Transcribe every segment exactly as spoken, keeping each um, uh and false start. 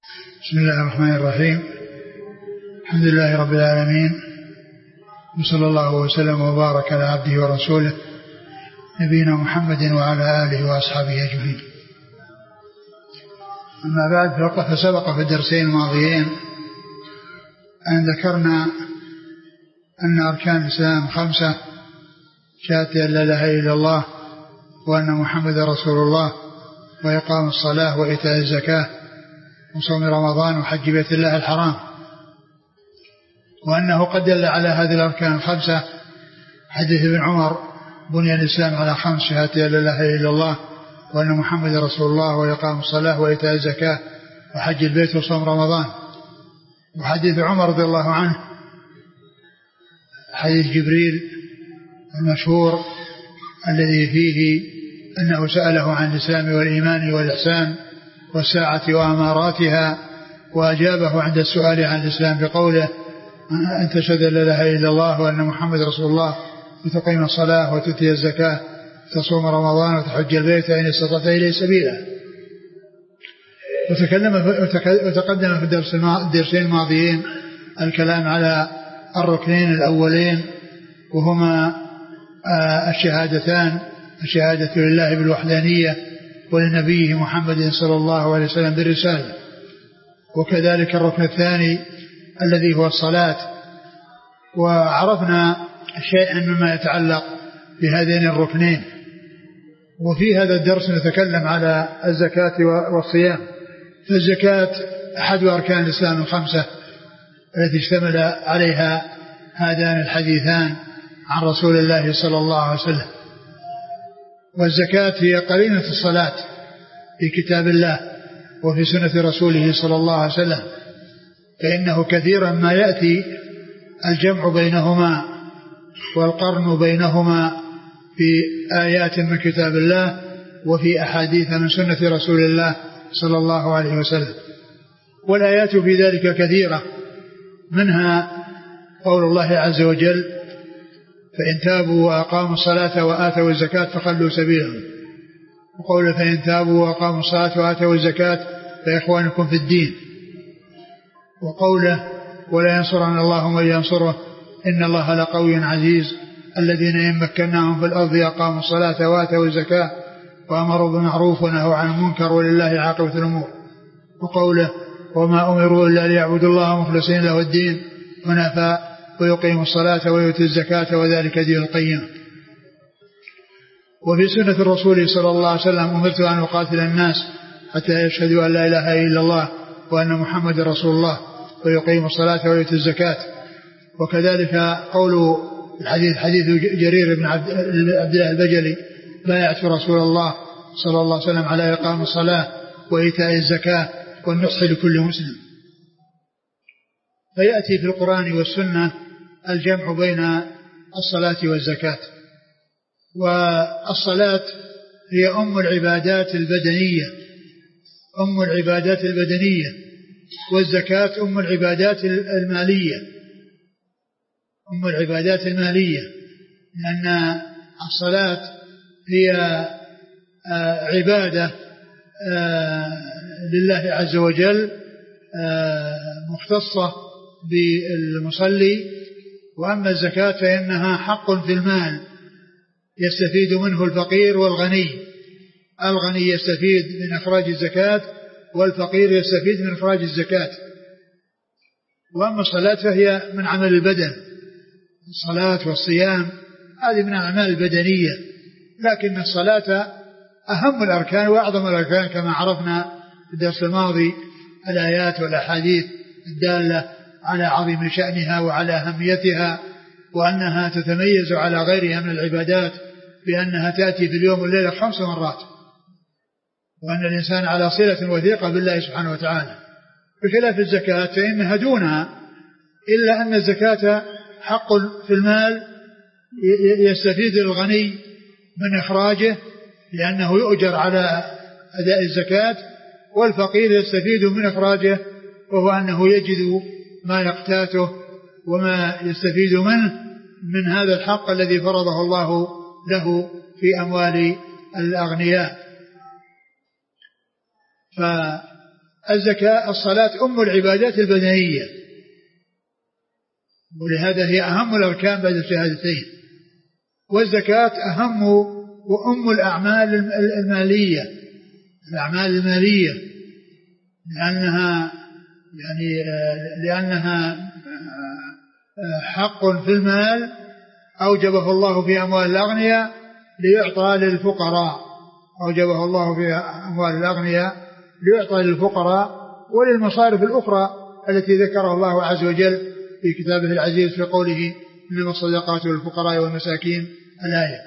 بسم الله الرحمن الرحيم. الحمد لله رب العالمين، وصلى الله وسلم وبارك على عبده ورسوله نبينا محمد وعلى آله وأصحابه أجمعين. أما بعد، فقد سبق في الدرسين الماضيين أن ذكرنا أن أركان الإسلام خمسة: شهادة أن لا إله إلا الله وأن محمد رسول الله، وإقام الصلاة، وإيتاء الزكاة، وصوم رمضان، وحج بيت الله الحرام، وأنه قد دل على هذه الأركان الخمسة حديث ابن عمر: بني الإسلام على خمس: شهادة أن لا إله إلا الله وأن محمد رسول الله، وإقام الصلاة، وإيتاء الزكاة، وحج البيت، وصوم رمضان. وحديث عمر رضي الله عنه حديث جبريل المشهور الذي فيه أنه سأله عن الإسلام والإيمان والإحسان والساعة وأماراتها، وأجابه عند السؤال عن الإسلام بقوله: أن تشهد أن لا إله إلا الله وأن محمد رسول الله، وتقيم الصلاة، وتؤتي الزكاة، وتصوم رمضان، وتحج البيت إن استطعت إليه سبيلا. وتكلم وتقدم في الدرسين الماضيين الكلام على الركنين الأولين، وهما الشهادتان: الشهادة لله بالوحدانية، ولنبيه محمد صلى الله عليه وسلم بالرسالة. وكذلك الركن الثاني الذي هو الصلاة. وعرفنا شيئا مما يتعلق بهذين الركنين. وفي هذا الدرس نتكلم على الزكاة والصيام. فالزكاة أحد أركان الإسلام الخمسة التي اشتمل عليها هذان الحديثان عن رسول الله صلى الله عليه وسلم. والزكاة هي قرينة الصلاة في كتاب الله وفي سنة رسوله صلى الله عليه وسلم، فإنه كثيرا ما يأتي الجمع بينهما والقرن بينهما في آيات من كتاب الله وفي أحاديث من سنة رسول الله صلى الله عليه وسلم. والآيات في ذلك كثيرة، منها قول الله عز وجل: فإن تابوا وأقاموا الصلاة وآتوا الزكاة فخلوا سبيلهم. وقوله: فإن تابوا وأقاموا الصلاة وآتوا الزكاة فإخوانكم في الدين. وقوله: ولا ينصرن الله من ينصره إن الله لقوي عزيز الذين إن مكناهم في الأرض أقاموا الصلاة وآتوا الزكاة وأمروا بالمعروف ونهوا عن المنكر ولله عاقبة الأمور. وقوله: وما أمروا إلا ليعبدوا الله مخلصين له الدين حنفاء ويقيموا الصلاة ويؤتوا الزكاة وذلك دين القيم. وفي سنة الرسول صلى الله عليه وسلم: أمرت أن أقاتل الناس حتى يشهدوا أن لا إله إلا الله وأن محمد رسول الله ويقيموا الصلاة ويؤتوا الزكاة. وكذلك قول الحديث حديث جرير بن عبد الله البجلي: بايعت رسول الله صلى الله عليه وسلم على إقام الصلاة وإيتاء الزكاة والنصح لكل مسلم. فيأتي في القرآن والسنة الجمع بين الصلاة والزكاة. والصلاة هي أم العبادات البدنية أم العبادات البدنية والزكاة أم العبادات المالية أم العبادات المالية لأن الصلاة هي عبادة لله عز وجل مختصة بالمصلي. وأما الزكاة فإنها حق في المال يستفيد منه الفقير والغني. الغني يستفيد من إخراج الزكاة والفقير يستفيد من إخراج الزكاة. وأما الصلاة فهي من عمل البدن. الصلاة والصيام هذه من الأعمال البدنية، لكن الصلاة أهم الأركان وأعظم الأركان كما عرفنا في الدرس الماضي الآيات والأحاديث الدالة على عظيم شأنها وعلى أهميتها، وأنها تتميز على غيرها من العبادات بأنها تأتي في اليوم والليلة خمس مرات، وأن الإنسان على صلة وثيقة بالله سبحانه وتعالى، بخلاف الزكاة فإنها دونها، إلا أن الزكاة حق في المال يستفيد الغني من إخراجه لأنه يؤجر على أداء الزكاة، والفقير يستفيد من إخراجه وهو أنه يجد ما يقتاته وما يستفيد منه من هذا الحق الذي فرضه الله له في أموال الأغنياء. الزكاة الصلاة أم العبادات البدنية، ولهذا هي أهم الأركان بعد الشهادتين، والزكاة أهم وأم الأعمال المالية، الأعمال المالية، لأنها يعني لأنها حق في المال أوجبه الله في أموال الأغنياء ليعطى للفقراء، أوجبه الله في أموال الأغنياء ليعطى للفقراء وللمصارف الأخرى التي ذكرها الله عز وجل في كتابه العزيز في قوله إنما الصدقات للفقراء والمساكين الآية.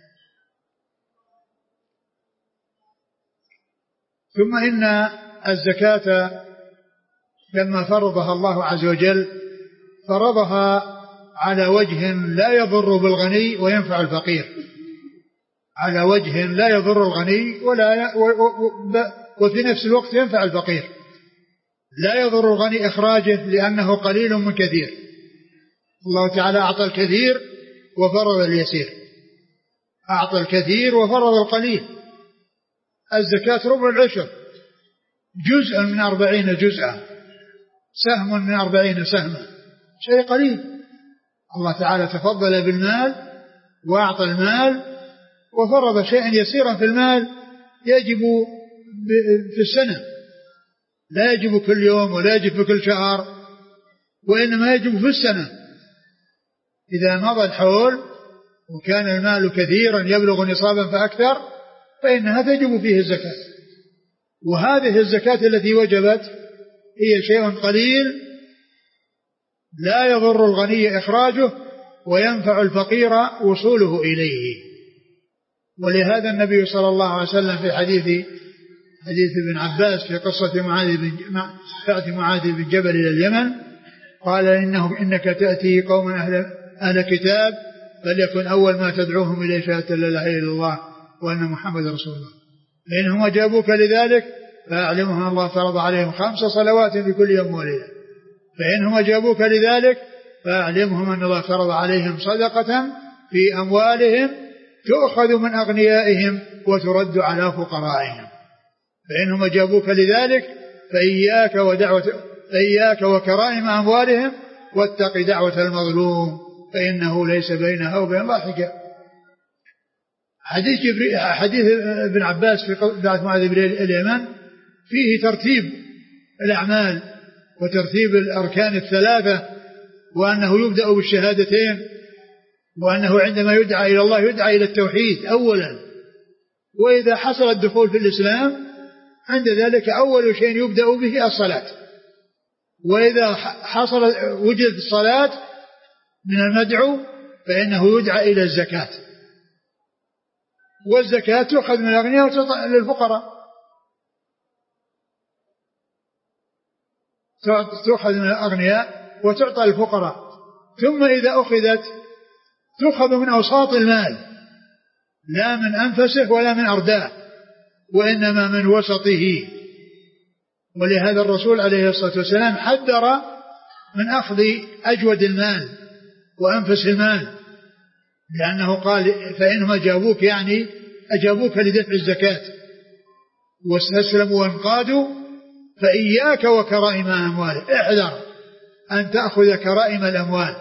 ثم إن الزكاة لما فرضها الله عز وجل فرضها على وجه لا يضر بالغني وينفع الفقير، على وجه لا يضر الغني ولا ي... و... و... وفي نفس الوقت ينفع الفقير. لا يضر الغني إخراجه لأنه قليل من كثير، الله تعالى أعطى الكثير وفرض اليسير، أعطى الكثير وفرض القليل. الزكاة ربع العشر، جزء من أربعين جزءا، سهم من أربعين سهما، شيء قليل. الله تعالى تفضل بالمال وأعطى المال وفرض شيئا يسيرا في المال يجب في السنة، لا يجب كل يوم ولا يجب في كل شهر، وإنما يجب في السنة. إذا مضى الحول وكان المال كثيرا يبلغ نصابا فأكثر فإنها تجب فيه الزكاة. وهذه الزكاة التي وجبت هي شيء قليل لا يضر الغني إخراجه وينفع الفقير وصوله إليه. ولهذا النبي صلى الله عليه وسلم في حديث حديث ابن عباس في قصة معاذ بن تأتي معاذ بن جبل إلى اليمن قال إنه إنك تأتي قوم أهل, أهل كتاب فليكن أول ما تدعوهم إليه شهادة لا إله إلا الله وأن محمد رسول الله، فإنهم أجابوك لذلك فأعلمهم أن الله فرض عليهم خمس صلوات في كل يوم وليلة، فإنهم أجابوك لذلك فأعلمهم أن الله فرض عليهم صدقة في أموالهم تؤخذ من أغنيائهم وترد على فقرائهم، فإنهم أجابوك لذلك فإياك ودعوة فإياك وكرائم أموالهم واتق دعوة المظلوم فإنه ليس بينها وبين الله حجاب. حديث حديث ابن عباس في بعث معاذ بن اليمن فيه ترتيب الأعمال وترتيب الأركان الثلاثة، وأنه يبدأ بالشهادتين، وأنه عندما يدعى إلى الله يدعى إلى التوحيد أولا، وإذا حصل الدخول في الإسلام عند ذلك أول شيء يبدأ به الصلاة، وإذا حصل وجد الصلاة من المدعو فإنه يدعى إلى الزكاة، والزكاة تؤخذ من الأغنياء وتعطى للفقراء، تؤخذ من الأغنياء وتعطى للفقراء. ثم إذا أخذت تؤخذ من أوساط المال، لا من أنفسه ولا من أرداه، وإنما من وسطه. ولهذا الرسول عليه الصلاة والسلام حذر من أخذ أجود المال وأنفس المال، لأنه قال فإنهم أجابوك يعني أجابوك لدفع الزكاة واستسلموا وانقادوا فإياك وكرائم أموال، احذر أن تأخذ كرائم الأموال،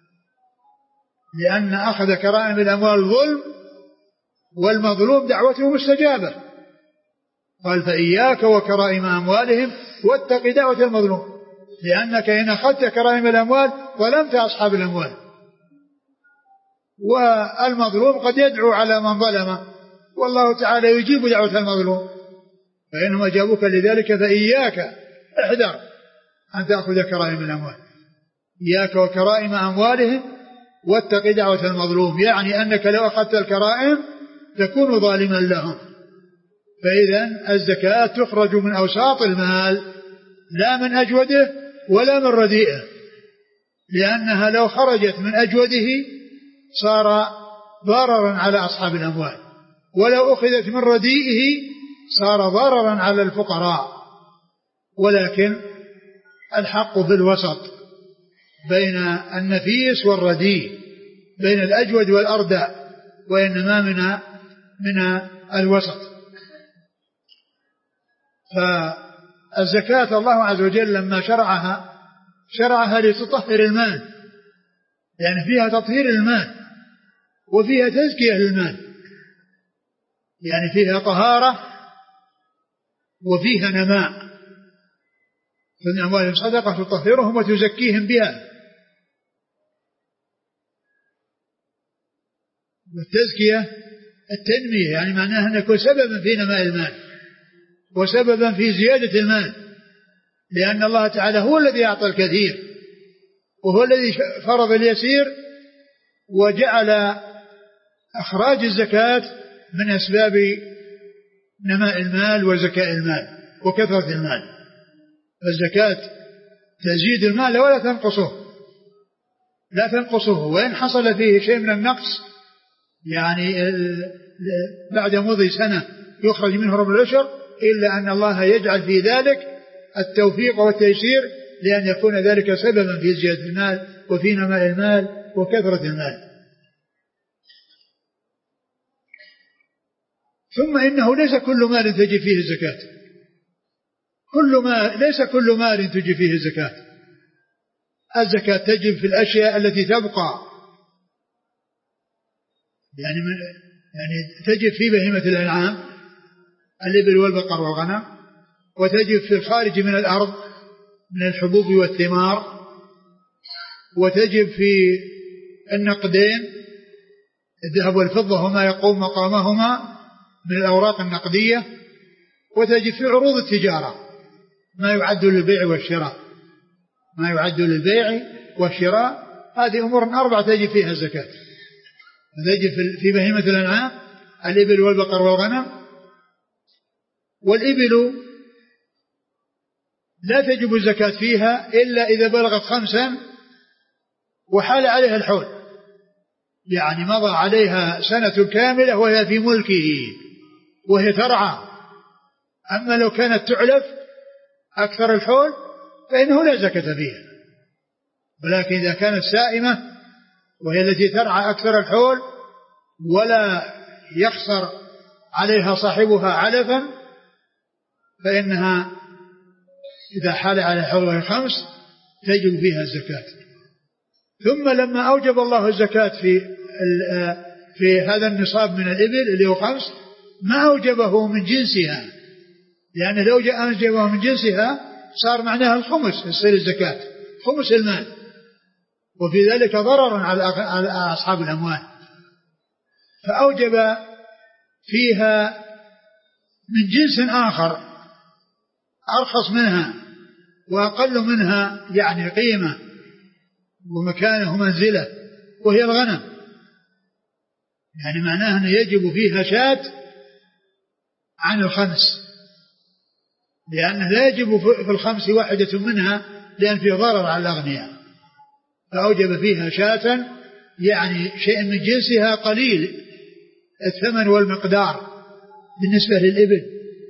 لأن أخذ كرائم الأموال ظلم، والمظلوم دعوته مستجابة. قال فإياك وكرائم أموالهم واتق دعوة المظلوم، لأنك إن أخذت كرائم الأموال ظلمت أصحاب الأموال، والمظلوم قد يدعو على من ظلمه والله تعالى يجيب دعوة المظلوم، فإنهم أجابوك لذلك فإياك احذر أن تأخذ كرائم الأموال، إياك وكرائم أموالهم واتق دعوة المظلوم، يعني أنك لو أخذت الكرائم تكون ظالما لهم. فإذا الزكاة تخرج من أوساط المال لا من أجوده ولا من رديئه، لأنها لو خرجت من أجوده صار ضررا على أصحاب الأموال، ولو أخذت من رديئه صار ضررا على الفقراء. ولكن الحق في الوسط بين النفيس والرديء، بين الأجود والأردى، وإنما من من الوسط. الزكاة الله عز وجل لما شرعها شرعها لتطهر المال، يعني فيها تطهير المال وفيها تزكية للمال، يعني فيها طهارة وفيها نماء. فمن أموالهم صدقة تطهرهم وتزكيهم بها. والتزكية التنمية، يعني معناها أن يكون سببا في نماء المال وسببا في زيادة المال، لأن الله تعالى هو الذي أعطى الكثير وهو الذي فرض اليسير وجعل أخراج الزكاة من أسباب نماء المال وزكاء المال وكثرة المال. فالزكاة تزيد المال ولا تنقصه، لا تنقصه، وإن حصل فيه شيء من النقص يعني بعد مضي سنة يخرج منه ربع العشر، إلا أن الله يجعل في ذلك التوفيق والتيسير لأن يكون ذلك سببا في زيادة المال وفي نماء المال وكثرة المال. ثم إنه ليس كل مال تجب فيه الزكاة، كل ما ليس كل مال تجب فيه الزكاة. الزكاة تجب في الأشياء التي تبقى، يعني من يعني تجب في بهيمة الأنعام الإبل والبقر والغنم، وتجب في الخارج من الأرض من الحبوب والثمار، وتجب في النقدين الذهب والفضة وما يقوم مقامهما من الأوراق النقدية، وتجب في عروض التجارة ما يعد للبيع والشراء، ما يعد للبيع والشراء. هذه أمور أربعة تجب فيها الزكاة. تجب في بهيمة الأنعام الإبل والبقر والغنم. والإبل لا تجب الزكاة فيها إلا إذا بلغت خمسا وحال عليها الحول، يعني مضى عليها سنة كاملة وهي في ملكه وهي ترعى. أما لو كانت تعلف أكثر الحول فإنه لا زكاة فيها، ولكن إذا كانت سائمة وهي التي ترعى أكثر الحول ولا يخسر عليها صاحبها علفا فإنها إذا حال على الحول وهي خمس تجب فيها الزكاة. ثم لما أوجب الله الزكاة في في هذا النصاب من الإبل اللي هو خمس ما أوجبه من جنسها، لأن لو أوجبه من جنسها صار معناها الخمس يصير الزكاة خمس المال، وفي ذلك ضرر على أصحاب الأموال. فأوجب فيها من جنس آخر أرخص منها وأقل منها يعني قيمة ومكانه منزلة، وهي الغنم. يعني معناه أنه يجب فيها شاة عن الخمس، لأنه لا يجب في الخمس واحدة منها لأن فيه ضرر على الأغنياء. فأوجب فيها شاة يعني شيء من جنسها قليل الثمن والمقدار بالنسبة للإبل،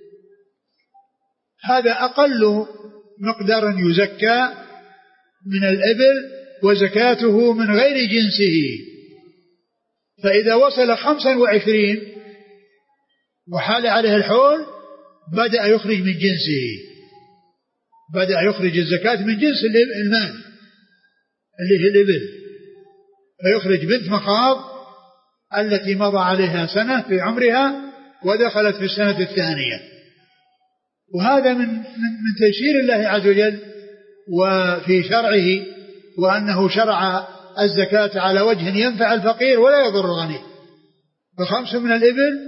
هذا أقل مقدار يزكى من الإبل وزكاته من غير جنسه. فإذا وصل خمسا وعشرين وحال عليه الحول بدأ يخرج من جنسه، بدأ يخرج الزكاة من جنس المال اللي هي الإبل، فيخرج بنت مخاض التي مضى عليها سنة في عمرها ودخلت في السنة الثانية. وهذا من من تيسير الله عز وجل وفي شرعه، وأنه شرع الزكاة على وجه ينفع الفقير ولا يضر الغني. فخمس من الإبل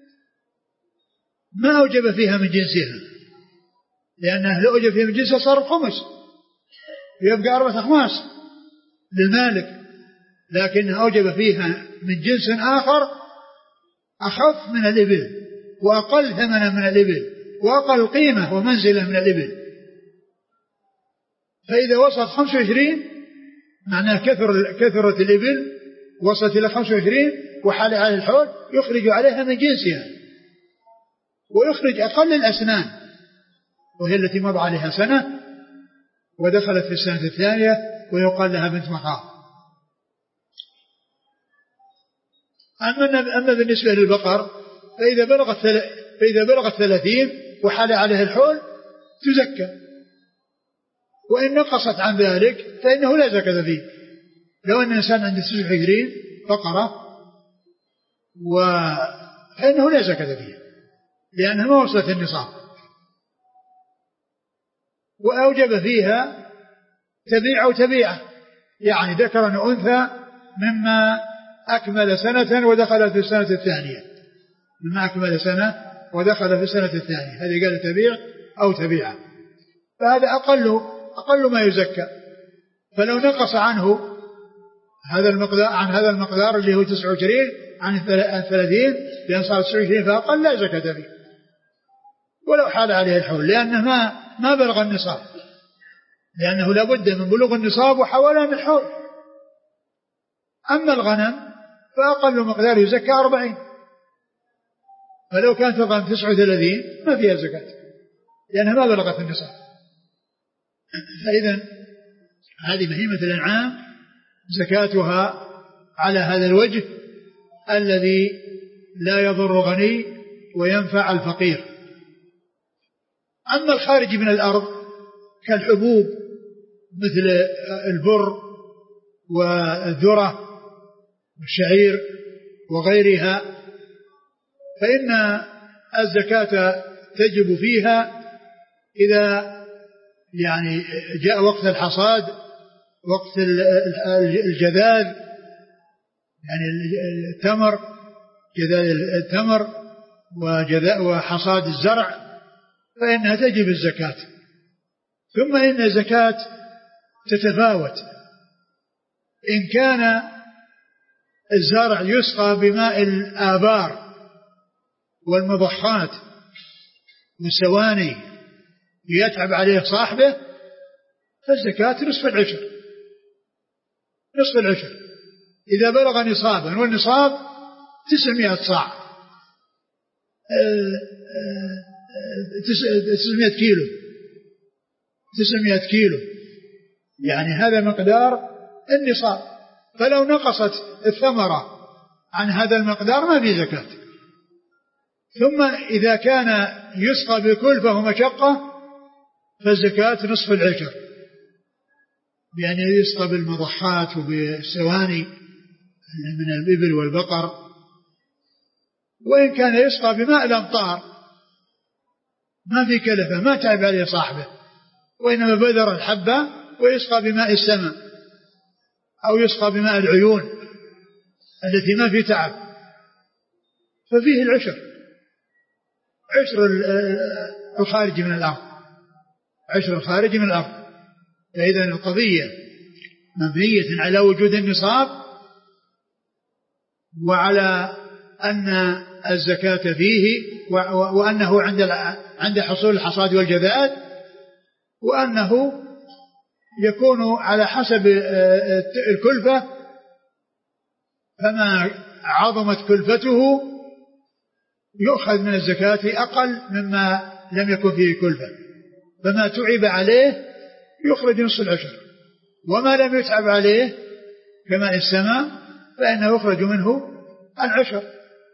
ما أوجب فيها من جنسها، لأنه لو أوجب فيها من جنسها صار خمس يبقى أربعة أخماس للمالك، لكن أوجب فيها من جنس آخر أخف من الإبل وأقل ثمنا من الإبل وأقل قيمة ومنزلة من الإبل. فإذا وصلت خمسة وعشرين معناه كثر كثرة الإبل وصلت إلى خمسة وعشرين وحال على الحول يخرج عليها من جنسها، ويخرج أقل الأسنان وهي التي مضى عليها سنة ودخلت في السنة الثانية ويقال لها بنت مخاض. أما بالنسبة للبقر فإذا بلغت فإذا بلغت ثلاثين وحال عليها الحول تزكى، وإن نقصت عن ذلك فإنه لا زكاة فيه. لو أن الإنسان عنده تسعة وعشرين بقرة فإنه لا زكاة فيه لأنها ما وصلت النصاب، وأوجب فيها تبيع أو تبيعة، يعني ذكرا وأنثى مما أكمل سنة ودخل في السنة الثانية، مما أكمل سنة ودخل في السنة الثانية، هذه قال تبيع أو تبيعة، فهذا أقل أقل ما يزكى. فلو نقص عنه هذا المقدار عن هذا المقدار اللي هو تسعة وعشرين عن الثلاثين لأن صار تسعة وعشرين فأقل لا زكاة فيه ولو حال عليه الحول، لأنه ما ما بلغ النصاب، لأنه لابد من بلوغ النصاب وحوالها من الحول. أما الغنم فأقل مقدار يزكى أربعين، فلو كانت الغنم تسعة وثلاثين ما فيها زكاة لأنها ما بلغت النصاب. فإذا هذه بهيمة الأنعام زكاتها على هذا الوجه الذي لا يضر غني وينفع الفقير. أما الخارج من الأرض كالحبوب مثل البر والذرة والشعير وغيرها فإن الزكاة تجب فيها إذا يعني جاء وقت الحصاد، وقت الجذاذ، يعني التمر، جذاذ التمر وحصاد الزرع، فإنها تجب الزكاة. ثم إن الزكاة تتفاوت، إن كان الزرع يسقى بماء الآبار والمضخات والسواني يتعب عليه صاحبه فالزكاة نصف العشر، نصف العشر إذا بلغ نصابا، والنصاب تسعمائة صاع، تسعمائة كيلو، تسعمائة كيلو، يعني هذا مقدار النصاب. فلو نقصت الثمرة عن هذا المقدار ما في زكاة. ثم إذا كان يسقى بكلفة ومشقة فالزكاة نصف العشر، يعني يسقى بالمضحات وبالسواني من الإبل والبقر. وإن كان يسقى بماء الأمطار ما في كلفة، ما تعب عليه صاحبه، وإنما بذر الحبة ويسقى بماء السماء أو يسقى بماء العيون التي ما في تعب ففيه العشر، عشر الخارج من الأرض، عشر الخارج من الأرض. فإذا القضية مبنية على وجود النصاب وعلى أن الزكاة فيه وأنه عند عند حصول الحصاد والجذاذ، وأنه يكون على حسب الكلفة، فما عظمت كلفته يؤخذ من الزكاة أقل مما لم يكن فيه كلفة، فما تعب عليه يخرج نصف العشر، وما لم يتعب عليه كماء السماء فإنه يخرج منه العشر.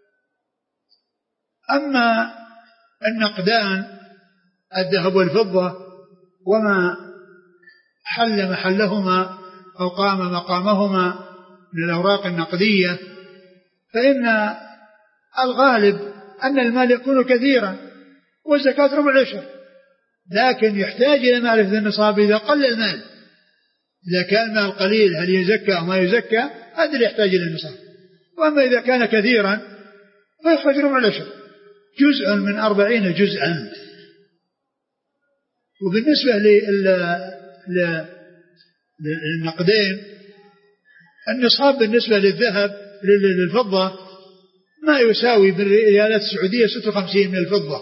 أما النقدان الذهب والفضة وما حل محلهما أو قام مقامهما من الأوراق النقدية فإن الغالب أن المال يكون كثيرا والزكاة ربع العشر، لكن يحتاج إلى معرفة النصاب إذا قل المال. إذا كان المال قليل هل يزكى أو ما يزكى، هذا اللي يحتاج إلى النصاب. وأما إذا كان كثيرا فيخرج ربع العشر، جزء من أربعين جزءا. وبالنسبة للنقدين النصاب بالنسبة للذهب للفضة ما يساوي بالريالات السعودية ستة وخمسين من الفضة،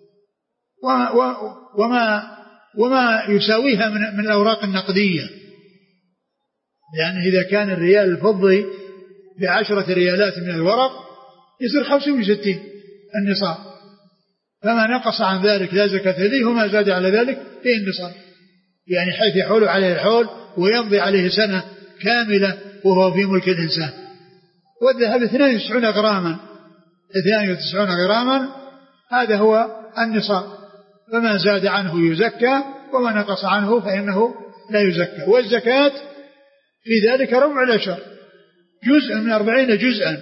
وما وما يساويها من من الأوراق النقدية، لأن إذا كان الريال الفضي بعشرة ريالات من الورق يصير خمسين وستين النصاب، فما نقص عن ذلك لا زكاة فيه، وما زاد على ذلك فيه النصاب، يعني حيث يحول عليه الحول ويمضي عليه سنة كاملة وهو في ملك الإنسان. والذهب اثنين وتسعون غراما، اثنين وتسعون غراما هذا هو النصاب. فما زاد عنه يزكى وما نقص عنه فإنه لا يزكى. والزكاة في ذلك ربع العشر، جزء من أربعين جزءا.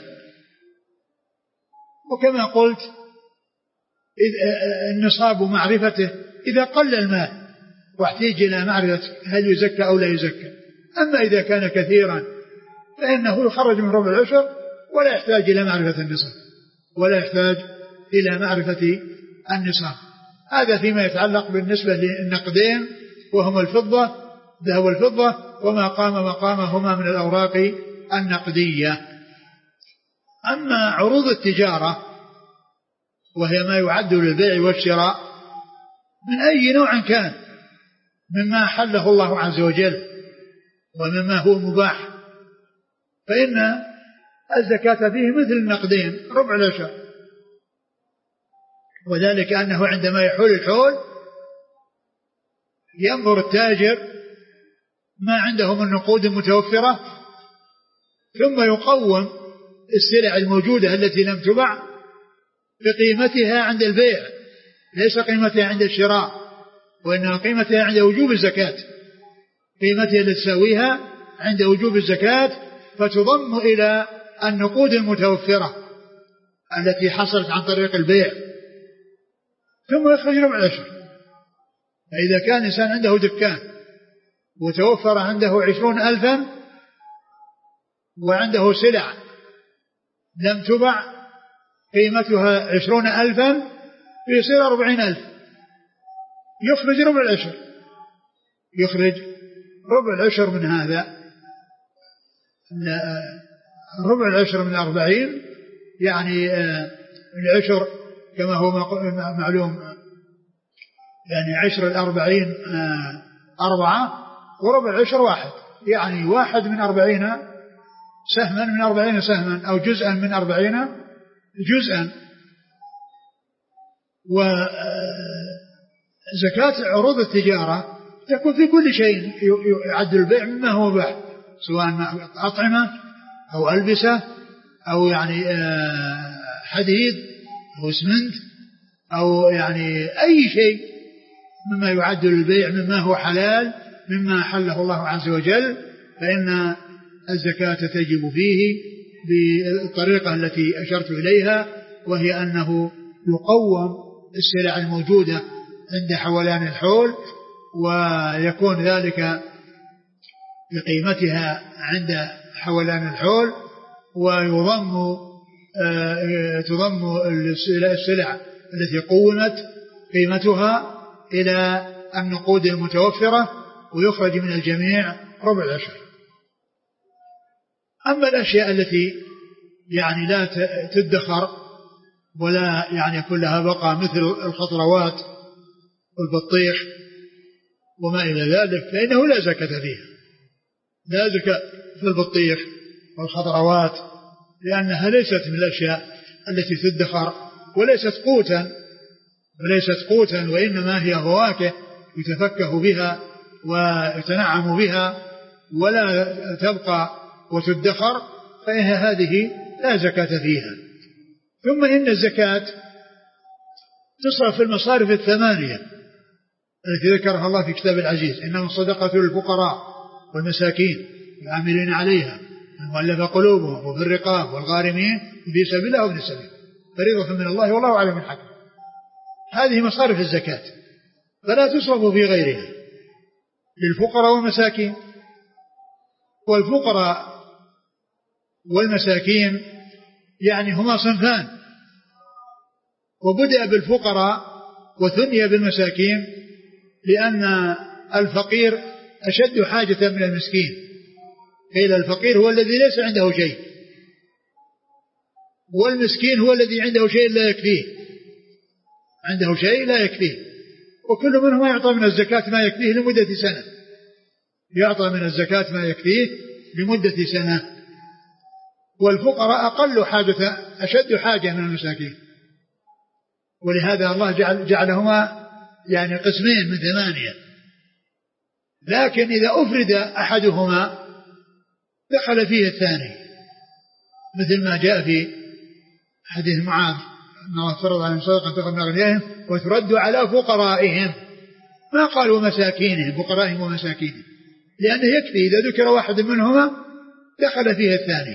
وكما قلت النصاب معرفته إذا قل المال واحتاج إلى معرفة هل يزكى أو لا يزكى. أما إذا كان كثيرا فإنه يخرج من ربع العشر ولا يحتاج إلى معرفة النصاب ولا يحتاج إلى معرفة النصاب. هذا فيما يتعلق بالنسبة للنقدين وهما الفضة ذهب والفضة وما قام مقامهما من الأوراق النقدية. أما عروض التجارة وهي ما يعد للبيع والشراء من أي نوع كان مما حله الله عز وجل ومما هو مباح فإن الزكاة فيه مثل النقدين ربع العشر. وذلك أنه عندما يحول الحول ينظر التاجر ما عنده من نقود متوفرة ثم يقوم السلع الموجودة التي لم تباع بقيمتها عند البيع ليس قيمتها عند الشراء، وإنما قيمتها عند وجوب الزكاة، قيمتها التي تساويها عند وجوب الزكاة فتضم إلى النقود المتوفرة التي حصلت عن طريق البيع ثم يخرج ربع العشر. فإذا كان إنسان عنده دكان وتوفر عنده عشرون ألفا وعنده سلع لم تبع قيمتها عشرون ألفا يصير أربعين ألف يخرج ربع العشر يخرج ربع العشر من هذا. ربع العشر من أربعين يعني العشر كما هو معلوم يعني عشر الأربعين أربعة وربع العشر واحد، يعني واحد من أربعين سهما من أربعين سهما أو جزءا من أربعين جزءا. وزكاة عروض التجارة تكون في كل شيء يعد البيع مما هو باع سواء أطعمة أو ألبسة أو يعني حديد أو اسمنت أو يعني أي شيء مما يعد للبيع مما هو حلال مما حله الله عز وجل فإن الزكاة تجب فيه بالطريقة التي أشرت إليها، وهي أنه يقوم السلع الموجودة عند حولان الحول ويكون ذلك بقيمتها عند حولان الحول ويضم تضم السلع التي قومت قيمتها إلى النقود المتوفرة ويخرج من الجميع ربع العشر. أما الأشياء التي يعني لا تدخر ولا يعني يكون لها بقى مثل الخضروات والبطيخ وما إلى ذلك فإنه لا زكاة فيها، لا زكاة في البطيخ والخضروات لأنها ليست من الأشياء التي تدخر وليست قوتا وليست قوتا وإنما هي فواكه يتفكه بها ويتنعم بها ولا تبقى وتدخر فإن هذه لا زكاة فيها. ثم إن الزكاة تصرف في المصارف الثمانية التي ذكرها الله في كتاب العزيز: إنما الصدقة للفقراء والمساكين والعاملين عليها والمؤلفة قلوبهم وفي الرقاب والغارمين في سبيل الله وابن السبيل فريضة من الله والله أعلم بالحكم. هذه مصارف الزكاة فلا تصرف في غيرها للفقراء والمساكين. والفقراء والمساكين يعني هما صنفان، وبدأ بالفقراء وثني بالمساكين لأن الفقير أشد حاجة من المسكين. قيل الفقير هو الذي ليس عنده شيء والمسكين هو الذي عنده شيء لا يكفيه عنده شيء لا يكفيه وكل منهم يعطى من الزكاة ما يكفيه لمدة سنة يعطى من الزكاة ما يكفيه لمدة سنة. والفقراء أقل حاجة أشد حاجة من المساكين، ولهذا الله جعل جعلهما يعني قسمين من ثمانية. لكن إذا أفرد أحدهما دخل فيه الثاني مثل ما جاء في حديث معاذ الله فرض عليهم صدقة تأخذ من أغنيائهم وترد على فقرائهم، ما قالوا مساكينهم، فقرائهم ومساكينهم، لأنه يكفي إذا ذكر واحد منهما دخل فيه الثاني،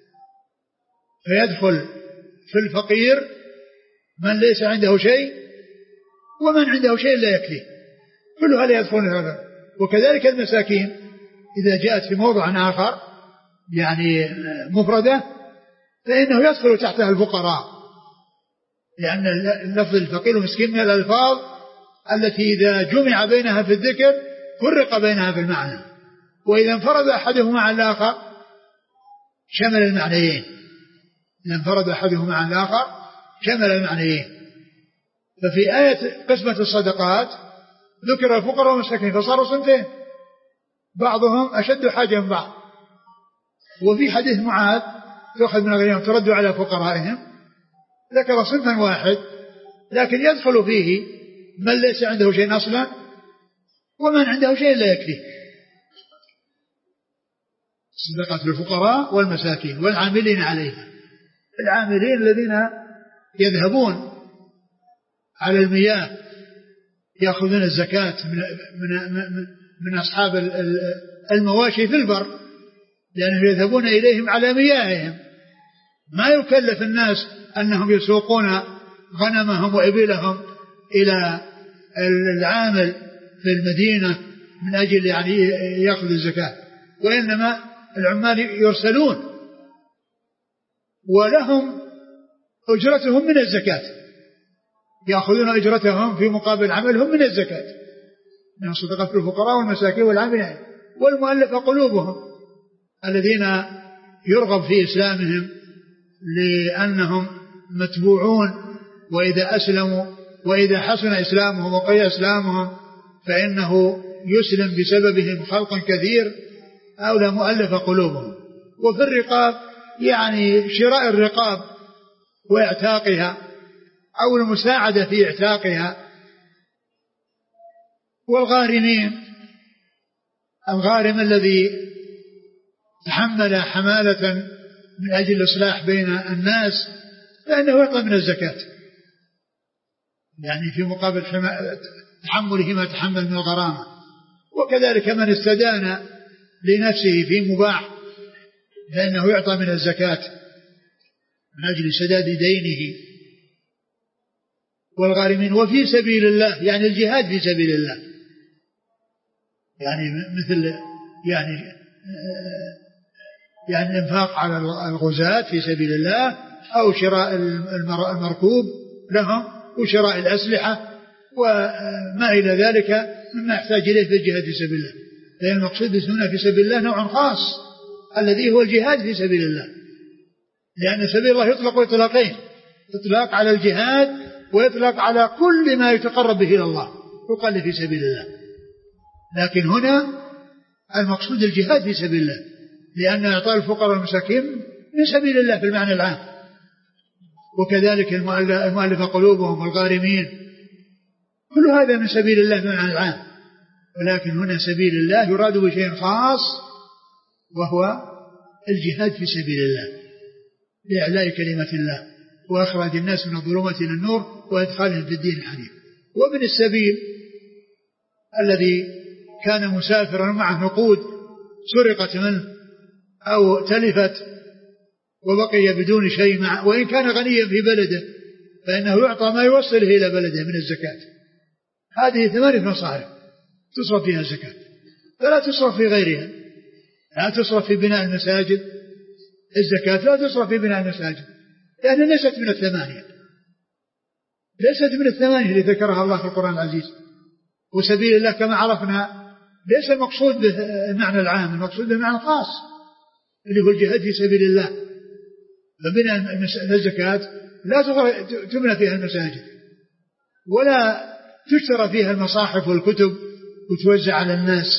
فيدخل في الفقير من ليس عنده شيء ومن عنده شيء لا يكفي، كل هذا يدخل هذا. وكذلك المساكين إذا جاءت في موضع آخر يعني مفردة فإنه يدخل تحتها الفقراء، لأن اللفظ الفقير والمسكين من الألفاظ التي إذا جمع بينها في الذكر فرق بينها في المعنى، وإذا انفرد أحدهما عن الآخر شمل المعنيين، إذا انفرد أحدهما عن الآخر شمل المعنيين. ففي آية قسمة الصدقات ذكر الفقراء والمساكين فصاروا صنفين، بعضهم أشد حاجة من بعض. وفي حديث معاذ تأخذ من أغنيائهم ترد على فقرائهم ذكر صنفا واحد، لكن يدخل فيه من ليس عنده شيء أصلا ومن عنده شيء لا يكفيه. صدقة الفقراء والمساكين والعاملين عليها، العاملين الذين يذهبون على المياه يأخذون الزكاة من, من, من, من أصحاب المواشي في البر، لأنهم يذهبون إليهم على مياههم، ما يكلف الناس أنهم يسوقون غنمهم وإبلهم إلى العامل في المدينة من أجل يعني يأخذ الزكاة، وإنما العمال يرسلون ولهم أجرتهم من الزكاة، يأخذون أجرتهم في مقابل عملهم من الزكاة، من صدقة الفقراء والمساكين والعاملين والمؤلف قلوبهم الذين يرغب في إسلامهم لأنهم متبوعون، وإذا أسلموا وإذا حسن إسلامهم وقوي إسلامهم فإنه يسلم بسببهم خلق كثير أو لا مؤلف قلوبهم. وفي الرقاب يعني شراء الرقاب واعتاقها أو المساعدة في اعتاقها. والغارمين الغارم الذي تحمل حمالة من أجل الإصلاح بين الناس فإنه يعطى من الزكاة، يعني في مقابل تحمله ما تحمل من الغرامة. وكذلك من استدان لنفسه في مباح فإنه يعطى من الزكاة من أجل سداد دينه. والغارمين وفي سبيل الله يعني الجهاد في سبيل الله، يعني مثل يعني يعني الإنفاق على الغزاة في سبيل الله أو شراء المركوب لهم وشراء الأسلحة وما إلى ذلك مما يحتاج إليه في الجهاد في سبيل الله. لأن المقصود هنا في سبيل الله نوع خاص الذي هو الجهاد في سبيل الله، لأن سبيل الله يطلق إطلاقين، إطلاق على الجهاد ويطلق على كل ما يتقرب به إلى الله يقال في سبيل الله. لكن هنا المقصود الجهاد في سبيل الله، لأن إعطاء الفقراء والمساكين من سبيل الله في المعنى العام. وكذلك المؤلف قلوبهم والغارمين كل هذا من سبيل الله في المعنى العام، ولكن هنا سبيل الله يراد بشيء خاص وهو الجهاد في سبيل الله لإعلاء كلمة الله وإخراج الناس من الظلمات إلى النور وإدخالهم في الدين الحنيف. وابن السبيل الذي كان مسافرا معه نقود سرقت منه أو تلفت وبقي بدون شيء مع وإن كان غنيا في بلده فإنه يعطى ما يوصله إلى بلده من الزكاة. هذه ثمانية مصارف تصرف فيها الزكاة، فلا تصرف في غيرها. لا تصرف في بناء المساجد، الزكاة لا تصرف في بناء المساجد لأنها ليست من الثمانية، ليست من الثمانية اللي ذكرها الله في القرآن العزيز. وسبيل الله كما عرفنا ليس المقصود به المعنى العام، المقصود به المعنى الخاص اللي هو الجهاد في سبيل الله. فبناء الزكاة لا تبنى فيها المساجد ولا تشترى فيها المصاحف والكتب وتوزع على الناس،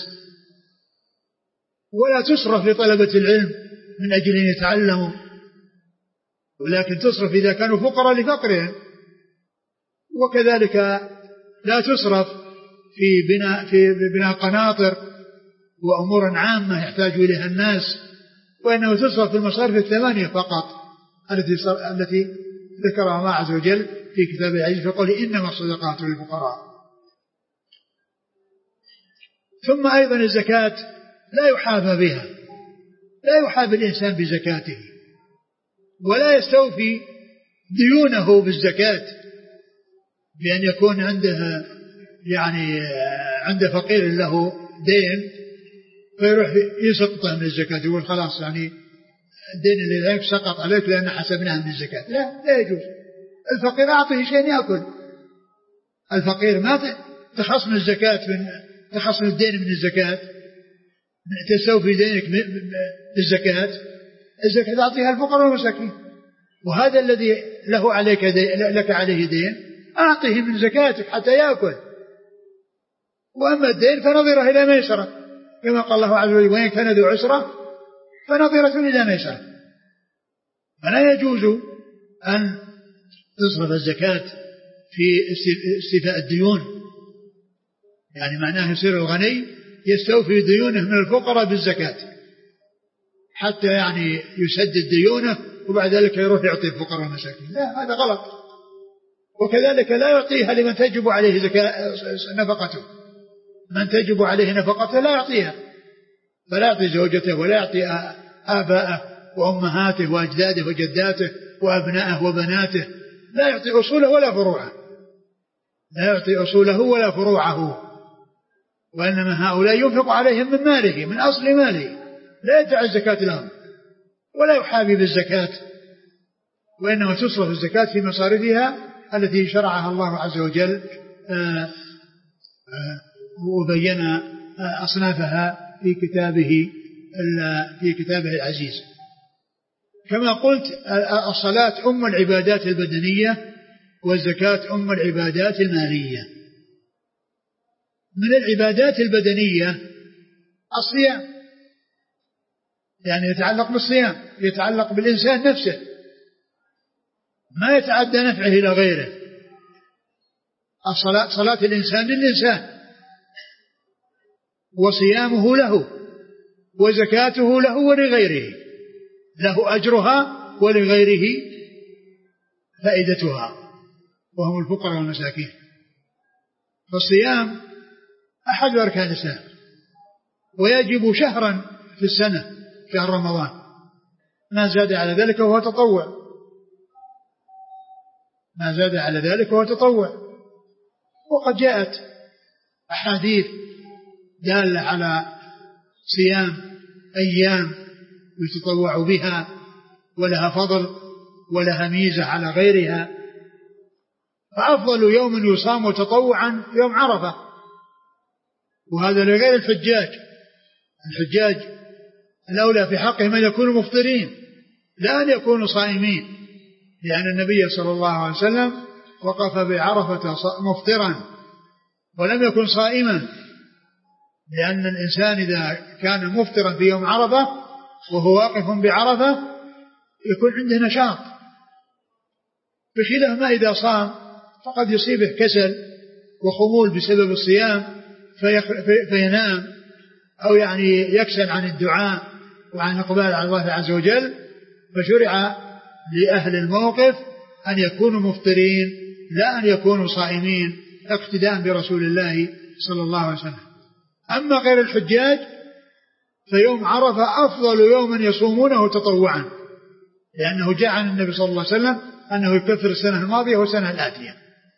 ولا تصرف لطلبة العلم من أجل أن يتعلموا، ولكن تصرف إذا كانوا فقراء لفقرهم. وكذلك لا تصرف في بناء في بناء قناطر وأمور عامة يحتاج إليها الناس، وإنه تصرف في المصارف الثمانية فقط التي التي ذكرها الله عز وجل في كتاب العزيز فقال إنما الصدقات للفقراء. ثم أيضا الزكاة لا يحابى بها، لا يحابي الإنسان بزكاته ولا يستوفي ديونه بالزكاة، بأن يكون عنده يعني عنده فقير له دين فيروح يسقطه من الزكاة يقول خلاص يعني الدين اللي عليك سقط عليك لأن حسبناها من الزكاة. لا لا يجوز. الفقير أعطيه شيء يأكل. الفقير ما تخصم الزكاة من تخصم الدين من الزكاة، تستوفي دينك بالزكاة، الزكاة تعطيها الفقراء والمساكين. وهذا الذي له عليك لك عليه دين أعطيه من زكاتك حتى يأكل. وأما الدين فنظره إلى ميسرة كما قال الله عز وجل وإن كان ذو عسرة فنظرة إلى ميسرة. فلا يجوز أن تصرف الزكاة في استيفاء الديون، يعني معناه يصير الغني يستوفي ديونه من الفقراء بالزكاة حتى يعني يسدد ديونه وبعد ذلك يروح يعطي الفقراء والمساكين. لا هذا غلط. وكذلك لا يعطيها لمن تجب عليه زكاة نفقته، من تجب عليه نفقته لا يعطيها، فلا يعطي زوجته ولا يعطي آباءه وأمهاته وأجداده وجداته وأبنائه وبناته، لا يعطي أصوله ولا فروعه، لا يعطي أصوله ولا فروعه، وإنما هؤلاء ينفق عليهم من ماله من أصل ماله، لا يدفع الزكاة لهم ولا يحابي بالزكاة، وإنما تصرف الزكاة في مصارفها التي شرعها الله عز وجل وبين أصنافها في كتابه في كتابه العزيز. كما قلت الصلاة أم العبادات البدنية والزكاة أم العبادات المالية. من العبادات البدنية الصيام، يعني يتعلق بالصيام، يتعلق بالإنسان نفسه، ما يتعدى نفعه إلى غيره. الصلاة صلاة الإنسان للإنسان، وصيامه له، وزكاته له ولغيره، له أجرها ولغيره فائدتها وهم الفقراء والمساكين. فالصيام أحد أركان الإسلام ويجب شهرا في السنة شهر رمضان، ما زاد على ذلك وهو تطوع، ما زاد على ذلك وهو تطوع. وقد جاءت أحاديث دالة على صيام أيام يتطوع بها ولها فضل ولها ميزة على غيرها. فأفضل يوم يصام تطوعا يوم عرفة، وهذا لغير الحجاج. الحجاج الأولى في حقهم أن يكونوا مفطرين لا أن يكونوا صائمين، لأن النبي صلى الله عليه وسلم وقف بعرفة مفطرا ولم يكن صائما، لأن الإنسان إذا كان مفطرا في يوم عرفة وهو واقف بعرفة يكون عنده نشاط، بخلاف ما إذا صام فقد يصيبه كسل وخمول بسبب الصيام فينام أو يعني يكسل عن الدعاء وعن الإقبال على الله عز وجل. فشرع لأهل الموقف أن يكونوا مفطرين لا أن يكونوا صائمين اقتداء برسول الله صلى الله عليه وسلم. أما غير الحجاج فيوم عرفة أفضل يوم يصومونه تطوعا، لأنه جاء عن النبي صلى الله عليه وسلم أنه يكفر السنة الماضية والسنة الآتية.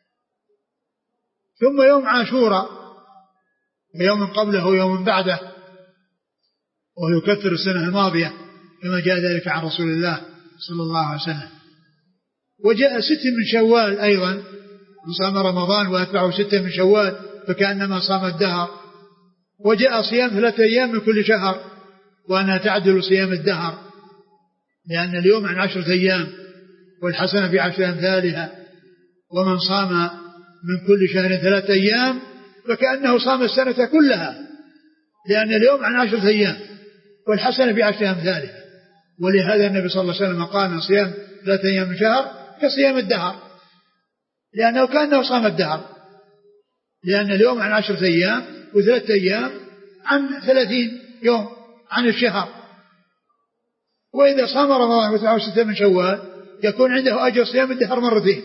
ثم يوم عاشوراء ويوم قبله ويوم بعده ويكفر السنة الماضية كما جاء ذلك عن رسول الله صلى الله عليه وسلم. وجاء ست من شوال أيضا، من صام رمضان وأتبعه ستة من شوال فكأنما صام الدهر. وجاء صيام ثلاثة أيام من كل شهر وأنها تعدل صيام الدهر، لأن اليوم عن عشرة أيام والحسنة بعشر أمثالها. ومن صام من كل شهر ثلاثة أيام فكأنه صام السنة كلها، لأن اليوم عن عشرة أيام والحسنة بعشر أمثالها. ولهذا النبي صلى الله عليه وسلم قال صيام ثلاثة أيام من شهر كصيام الدهر، لأنه كأنه صام الدهر، لأن اليوم عن عشرة أيام وثلاثة أيام عن ثلاثين يوم عن الشهر. وإذا صام رمضان وتعود ستة من شوال يكون عنده أجر صيام الدهر مرتين،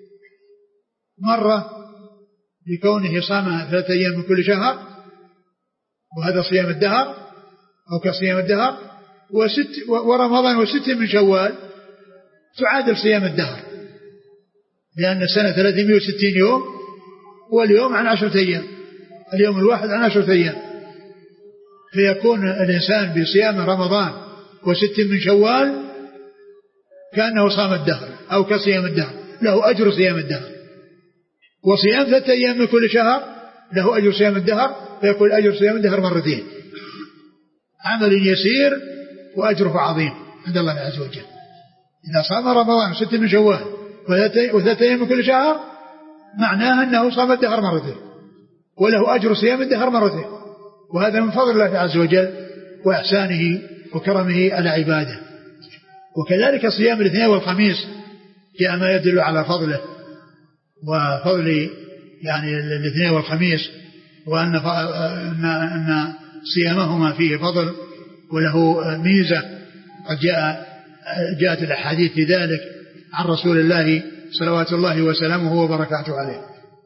مرة لكونه صام ثلاثة أيام من كل شهر وهذا صيام الدهر أو كصيام الدهر، وست ورمضان وست من شوال تعادل صيام الدهر، لأن السنة ثلاثمائة وستين يوم واليوم عن عشرة أيام، اليوم الواحد عن عشرة أيام، فيكون الإنسان بصيام رمضان وست من شوال كأنه صام الدهر أو كصيام الدهر، له أجر صيام الدهر. وصيام ثلاثة أيام من كل شهر له أجر صيام الدهر، فيكون أجر صيام الدهر مرتين، عمل يسير وأجره عظيم عند الله عز وجل. إذا صام رمضان وست من شوال وثلاثة أيام من كل شهر معناه أنه صام الدهر مرتين وله أجر صيام الدهر مرتين، وهذا من فضل الله عز وجل وإحسانه وكرمه على عباده. وكذلك صيام الاثنين والخميس جاء ما يدل على فضله وفضل يعني الاثنين والخميس، وأن أن صيامهما فيه فضل وله ميزة، قد جاء جاءت الأحاديث في ذلك عن رسول الله صلوات الله وسلامه وبركاته عليه.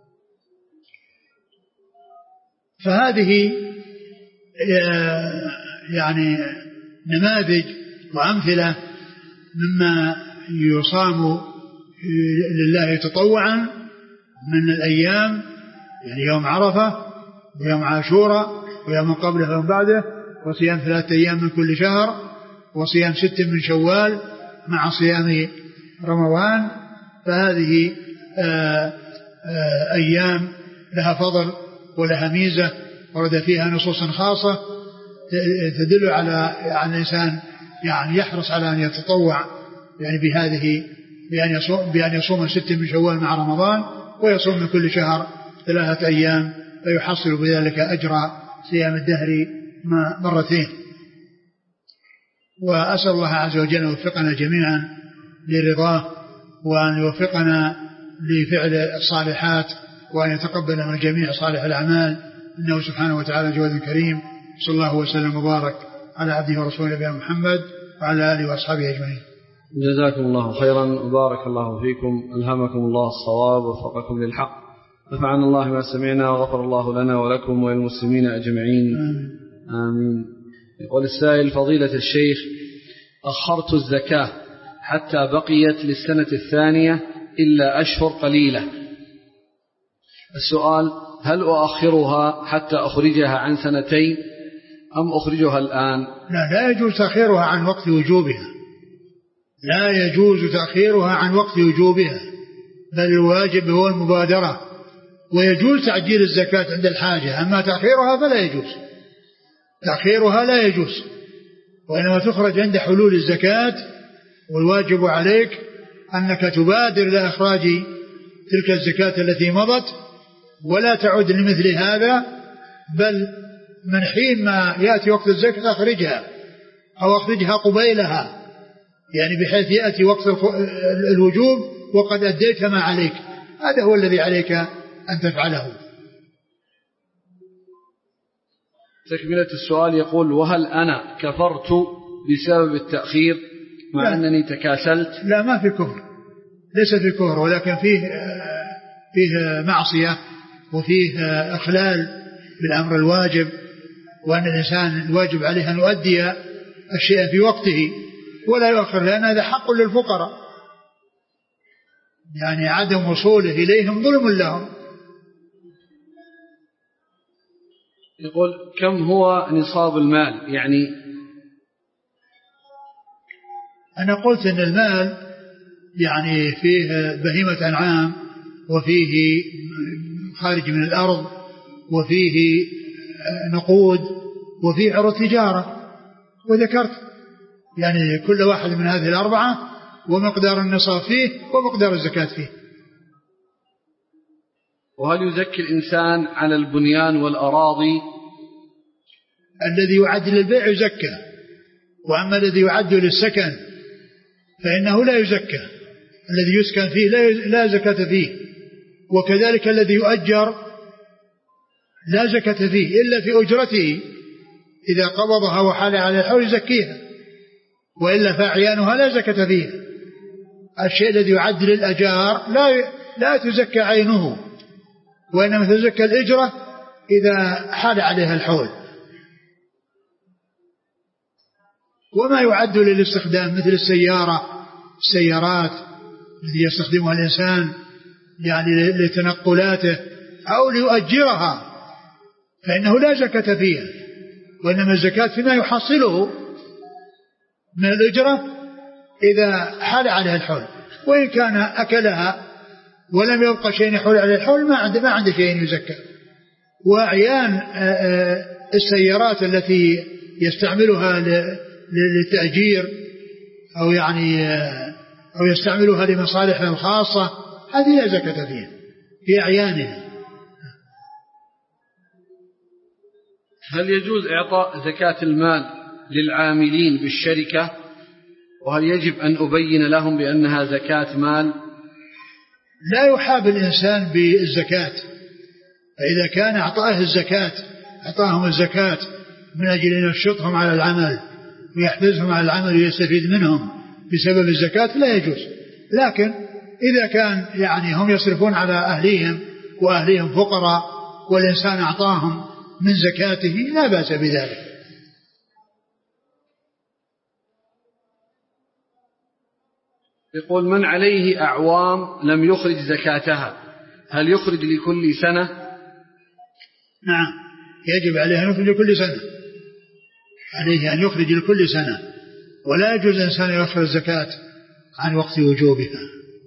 فهذه يعني نماذج وأمثلة مما يصام لله تطوعا من الأيام، يعني يوم عرفة ويوم عاشوراء ويوم قبله ويوم بعده، وصيام ثلاثة أيام من كل شهر، وصيام ست من شوال مع صيام رمضان. فهذه آآ آآ أيام لها فضل ولها ميزة، ورد فيها نصوص خاصة تدل على أن الإنسان يعني يحرص على أن يتطوع يعني بهذه، بأن يصوم, بأن يصوم ست من شوال مع رمضان، ويصوم من كل شهر ثلاثة أيام، فيحصل بذلك أجر صيام الدهر مرتين. وأسأل الله عز وجل أن يوفقنا جميعا لرضاه، وأن يوفقنا لفعل الصالحات، وأن يتقبل من الجميع صالح الأعمال، إنه سبحانه وتعالى جواد كريم. صلى الله وسلم وبارك على عبده ورسوله نبينا محمد وعلى آله وأصحابه أجمعين. جزاكم الله خيرا وبارك الله فيكم، ألهمكم الله الصواب ووفقكم للحق، نفعنا الله ما سمعنا وغفر الله لنا ولكم وللمسلمين أجمعين. آمين, آمين. يقول السائل: فضيلة الشيخ، أخرت الزكاة حتى بقيت للسنة الثانية إلا أشهر قليلة. السؤال: هل أؤخرها حتى أخرجها عن سنتين أم أخرجها الآن؟ لا لا يجوز تأخيرها عن وقت وجوبها، لا يجوز تأخيرها عن وقت وجوبها، بل الواجب هو المبادرة. ويجوز تعجيل الزكاة عند الحاجة، أما تأخيرها فلا يجوز، تأخيرها لا يجوز، وإنما تخرج عند حلول الزكاة. والواجب عليك أنك تبادر لإخراج تلك الزكاة التي مضت، ولا تعود لمثل هذا، بل من حين ما يأتي وقت الزكاة أخرجها أو أخرجها قبيلها، يعني بحيث يأتي وقت الوجوب وقد أديت ما عليك. هذا هو الذي عليك أن تفعله. تكملة السؤال يقول: وهل أنا كفرت بسبب التأخير مع لا. أنني تكاسلت؟ لا، ما في كفر، ليس في كفر، ولكن فيه فيه معصية وفيه إخلال بالأمر الواجب، وأن الإنسان الواجب عليه أن يؤدي الشيء في وقته ولا يؤخر، لأن هذا حق للفقراء، يعني عدم وصوله إليهم ظلم لهم. يقول: كم هو نصاب المال؟ يعني أنا قلت أن المال يعني فيه بهيمة أنعام، وفيه خارج من الأرض، وفيه نقود، وفيه عروض تجارة، وذكرت يعني كل واحد من هذه الأربعة ومقدار النصاب فيه ومقدار الزكاة فيه. وهل يزكي الإنسان على البنيان والأراضي؟ الذي يعد للبيع يزكى، وأما الذي يعد للسكن فإنه لا يزكى، الذي يسكن فيه لا زكاة فيه، وكذلك الذي يؤجر لا زكاة فيه إلا في أجرته، إذا قبضها وحال على الحول يزكيها، وإلا فأعيانها لا زكاة فيها. الشيء الذي يعد للأجار لا لا تزكى عينه، وإنما تزكى الإجرة إذا حال عليها الحول. وما يعد للاستخدام مثل السيارة السيارات التي يستخدمها الإنسان يعني لتنقلاته أو ليؤجرها فإنه لا زكاة فيها، وإنما الزكاة فيما يحصله من الإجرة إذا حال عليها الحول. وإن كان أكلها ولم يبقى شيء يحول عليه الحول ما عنده ما عنده شيء يزكى. وأعيان السيارات التي يستعملها للتأجير أو يعني أو يستعملها لمصالحه الخاصة هذه لا زكاة فيها في أعيانها. هل يجوز إعطاء زكاة المال للعاملين بالشركة؟ وهل يجب أن أبين لهم بأنها زكاة مال؟ لا يحاب الإنسان بالزكاة، فإذا كان أعطاه الزكاة أعطاهم الزكاة من أجل أن ينشطهم على العمل ويحفزهم على العمل ويستفيد منهم بسبب الزكاة لا يجوز. لكن إذا كان يعني هم يصرفون على أهليهم وأهليهم فقراء والإنسان أعطاهم من زكاته لا بأس بذلك. يقول من عليه أعوام لم يخرج زكاتها هل يخرج لكل سنة؟ نعم يجب عليه أن يخرج لكل سنة، عليه أن يخرج لكل سنة، ولا يجوز الإنسان يؤخر الزكاة عن وقت وجوبها.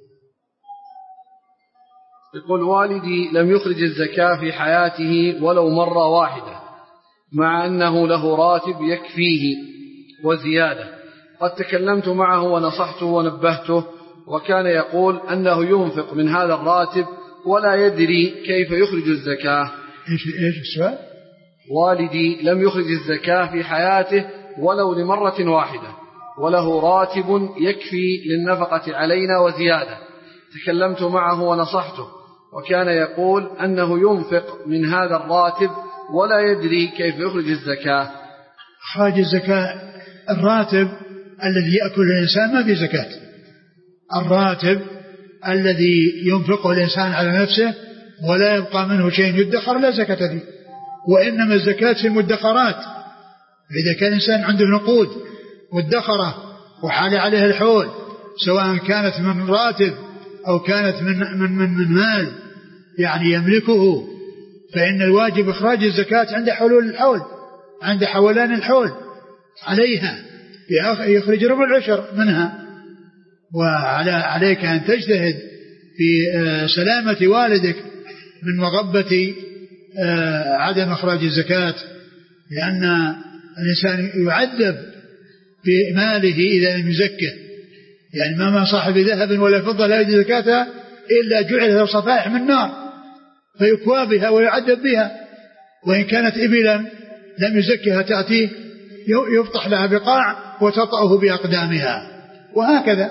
يقول والدي لم يخرج الزكاة في حياته ولو مرة واحدة مع أنه له راتب يكفيه وزيادة. قد تكلمت معه ونصحته ونبهته وكان يقول أنه ينفق من هذا الراتب ولا يدري كيف يخرج الزكاة. إيش إيش السؤال؟ والدي لم يخرج الزكاة في حياته ولو لمرة واحدة وله راتب يكفي للنفقة علينا وزيادة. تكلمت معه ونصحته وكان يقول أنه ينفق من هذا الراتب ولا يدري كيف يخرج الزكاة. خارج الزكاة الراتب الذي يأكل الإنسان ما في زكاة. الراتب الذي ينفقه الإنسان على نفسه ولا يبقى منه شيء يدخر لا زكاة فيه، وإنما الزكاة في المدخرات. إذا كان الإنسان عنده نقود مدخرة وحال عليه الحول سواء كانت من راتب أو كانت من, من, من, من مال يعني يملكه فإن الواجب إخراج الزكاة عند حلول الحول عند حولان الحول عليها يخرج ربع العشر منها. وعليك أن تجتهد في سلامة والدك من مغبة عدم إخراج الزكاة، لأن الإنسان يعذب بماله إذا لم يزكه. يعني ما صاحب ذهب ولا فضة لا يجد زكاتها إلا جعل له صفائح من نار فيكوى بها ويعذب بها. وإن كانت إبلا لم يزكها تأتيه يفتح لها بقاع وتطأه بأقدامها وهكذا.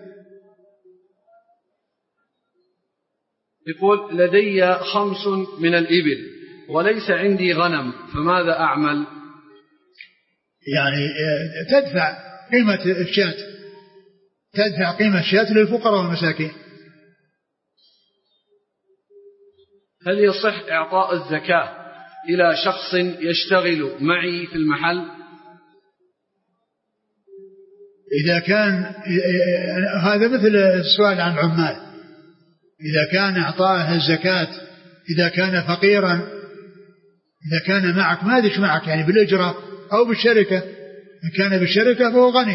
يقول لدي خمس من الإبل وليس عندي غنم فماذا أعمل؟ يعني تدفع قيمة الشاة تدفع قيمة الشاة للفقراء والمساكين. هل يصح إعطاء الزكاة إلى شخص يشتغل معي في المحل؟ إذا كان هذا مثل السؤال عن العمال، إذا كان إعطاءه الزكاة إذا كان فقيرا إذا كان معك ما أدري معك يعني بالإجرة أو بالشركة، إن كان بالشركة فهو غني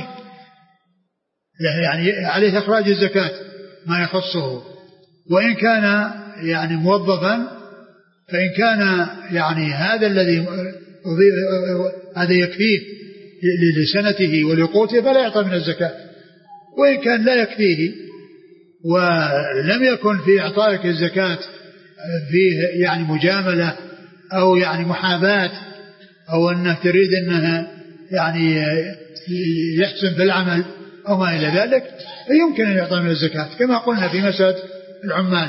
يعني عليه إخراج الزكاة ما يخصه. وإن كان يعني موظفا فإن كان يعني هذا الذي هذا يكفيه لسنته ولقوته فلا يعطى من الزكاة. وإن كان لا يكفيه ولم يكن في إعطائك الزكاة فيه يعني مجاملة أو يعني محاباة أو أنه تريد أنها يعني يحسن في العمل أو ما إلى ذلك فيمكن أن يعطى من الزكاة كما قلنا في مسألة العمال.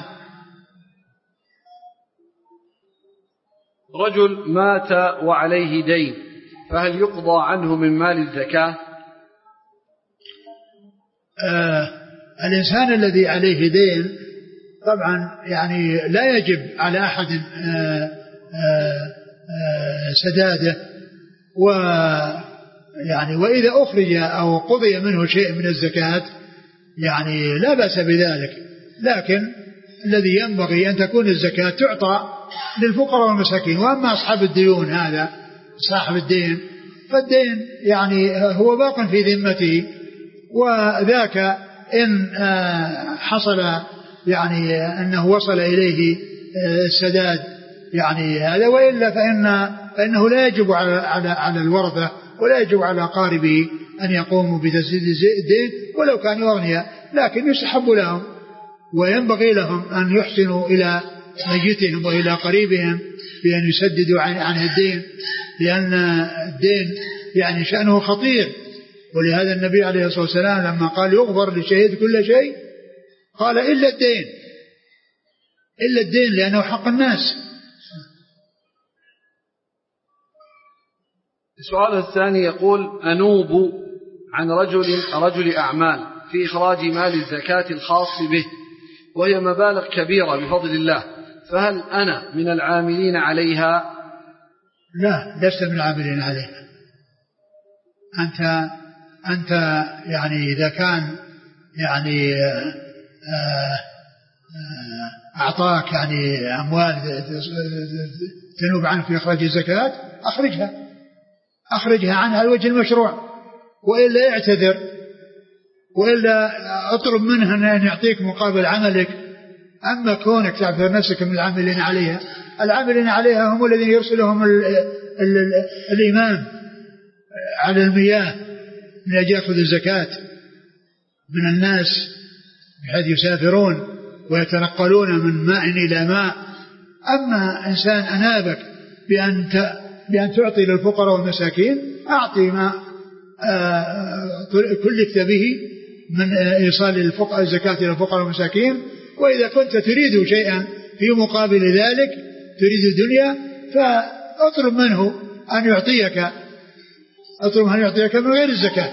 رجل مات وعليه دين فهل يقضى عنه من مال الزكاة؟ آه الإنسان الذي عليه دين طبعا يعني لا يجب على أحد سداده، ويعني وإذا أخرج أو قضي منه شيء من الزكاة يعني لا بأس بذلك، لكن الذي ينبغي أن تكون الزكاة تعطى للفقراء والمساكين. وأما أصحاب الديون، هذا صاحب الدين فالدين يعني هو باق في ذمته، وذاك إن حصل يعني أنه وصل إليه السداد يعني هذا، وإلا فإن فإنه لا يجب على على على الورثة ولا يجب على أقاربه أن يقوموا بتسديد الدين ولو كانوا أغنياء، لكن يستحب لهم وينبغي لهم أن يحسنوا إلى ميتهم وإلى قريبهم بأن يسددوا عن الدين، لأن الدين يعني شأنه خطير. ولهذا النبي عليه الصلاة والسلام لما قال يغفر للشهيد كل شيء قال إلا الدين، إلا الدين لأنه حق الناس. السؤال الثاني يقول: أنوب عن رجل رجل أعمال في إخراج مال الزكاة الخاص به، وهي مبالغ كبيرة بفضل الله، فهل أنا من العاملين عليها؟ لا، لست من العاملين عليها. أنت أنت يعني إذا كان يعني أعطاك يعني أموال تنوب عنه في إخراج الزكاة أخرجها أخرجها عنها على الوجه المشروع، وإلا اعتذر، وإلا اطلب منه أن يعطيك مقابل عملك. أما كونك تعتبر نفسك من العاملين عليها، العاملين عليها هم الذين يرسلهم ال ال ال الإمام على المياه من أجل يأخذ الزكاة من الناس بحيث يسافرون ويتنقلون من ماء إلى ماء. أما إنسان أنابك بأن بأن تعطي للفقراء والمساكين، أعطي ما كلفت به من إيصال الزكاة إلى الفقراء والمساكين. وإذا كنت تريد شيئا في مقابل ذلك، تريد الدنيا، فاطلب منه أن يعطيك اطلب أن يعطيك من غير الزكاة.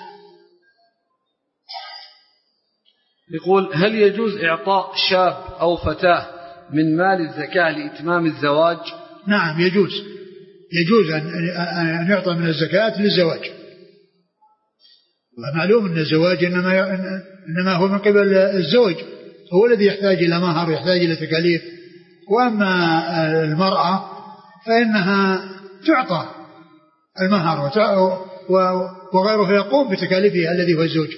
يقول: هل يجوز إعطاء شاب أو فتاة من مال الزكاة لإتمام الزواج؟ نعم يجوز، يجوز أن يعطى من الزكاة للزواج. ومعلوم أن الزواج إنما, إنما هو من قبل الزوج، هو الذي يحتاج إلى مهر ويحتاج إلى تكاليف. وأما المرأة فإنها تعطى المهر وغيره يقوم بتكاليفها الذي هو الزوج.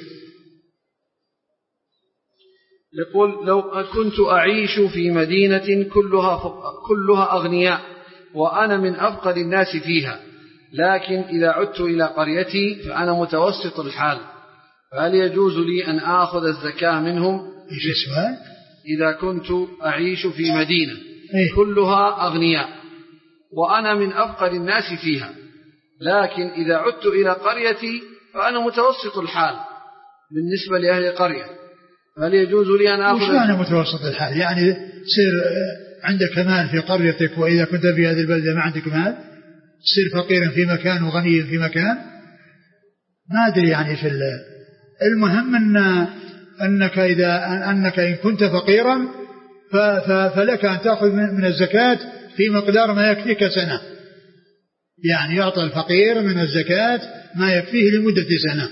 يقول: لو كنت أعيش في مدينة كلها كلها أغنياء وأنا من أفقر الناس فيها، لكن إذا عدت إلى قريتي فأنا متوسط الحال، فهل يجوز لي أن آخذ الزكاة منهم؟ إيش السؤال؟ إذا كنت أعيش في مدينة إيه؟ كلها أغنياء وأنا من أفقر الناس فيها، لكن إذا عدت إلى قريتي فأنا متوسط الحال بالنسبة لأهل القرية، هل يجوز لي أن آخذ؟ وش معنى متوسط الحال؟ يعني سير عندك مال في قريتك، وإذا كنت في هذه البلدة ما عندك مال سير فقيرا في مكان وغني في مكان. ما أدري يعني في المهم أن أنك إذا أنك إن كنت فقيرا فلك أن تأخذ من الزكاة في مقدار ما يكفيك سنة، يعني يعطى الفقير من الزكاة ما يكفيه لمدة سنة.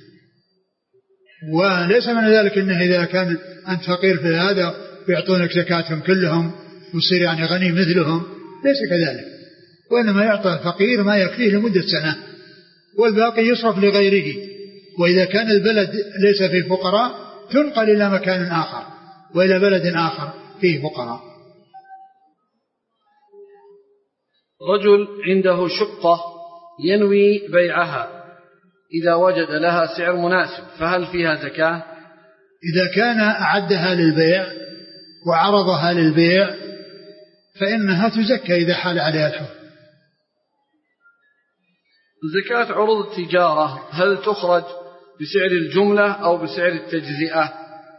وليس من ذلك أنه إذا كان أنت فقير في هذا بيعطونك زكاتهم كلهم وتصير يعني غني مثلهم، ليس كذلك. وإنما يعطى الفقير ما يكفيه لمدة سنة والباقي يصرف لغيره. وإذا كان البلد ليس فيه فقراء تنقل إلى مكان آخر وإلى بلد آخر فيه فقراء. رجل عنده شقة ينوي بيعها إذا وجد لها سعر مناسب، فهل فيها زكاة؟ إذا كان أعدها للبيع وعرضها للبيع فإنها تزكى إذا حال عليها الحول. زكاة عروض التجارة هل تخرج بسعر الجملة أو بسعر التجزئة؟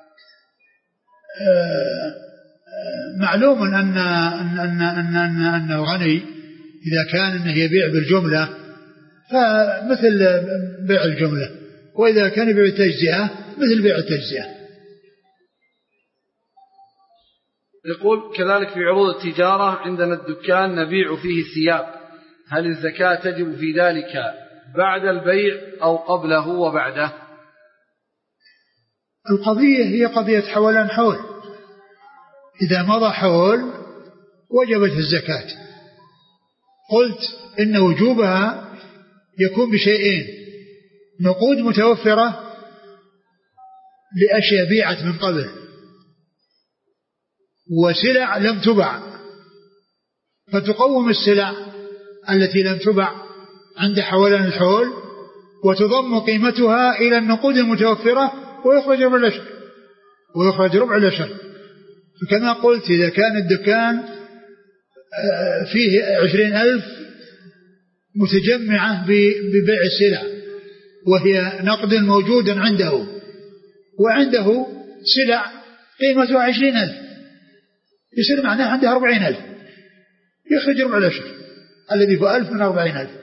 معلوم أن, أن, أن, أن, أن, أن الغني إذا كان أنه يبيع بالجملة فمثل بيع الجملة، وإذا كان يبيع التجزئة مثل بيع التجزئة. يقول كذلك في عروض التجارة عندنا الدكان نبيع فيه ثياب، هل الزكاة تجب في ذلك بعد البيع أو قبله وبعده؟ القضية هي قضية حولان حول، إذا مضى حول وجبت الزكاة. قلت إن وجوبها يكون بشيئين: نقود متوفرة لأشياء بيعت من قبل، وسلع لم تبع، فتقوم السلع التي لم تبع عند حولان الحول وتضم قيمتها إلى النقود المتوفرة ويخرج ربع العشر ويخرج ربع العشر. فكما قلت إذا كان الدكان فيه عشرين ألف متجمعة ببيع السلع وهي نقد موجود عنده، وعنده سلع قيمتها عشرين ألف، يصير معناه عنده أربعين ألف، يخرج ربع العشر الذي هو ألف من أربعين ألف.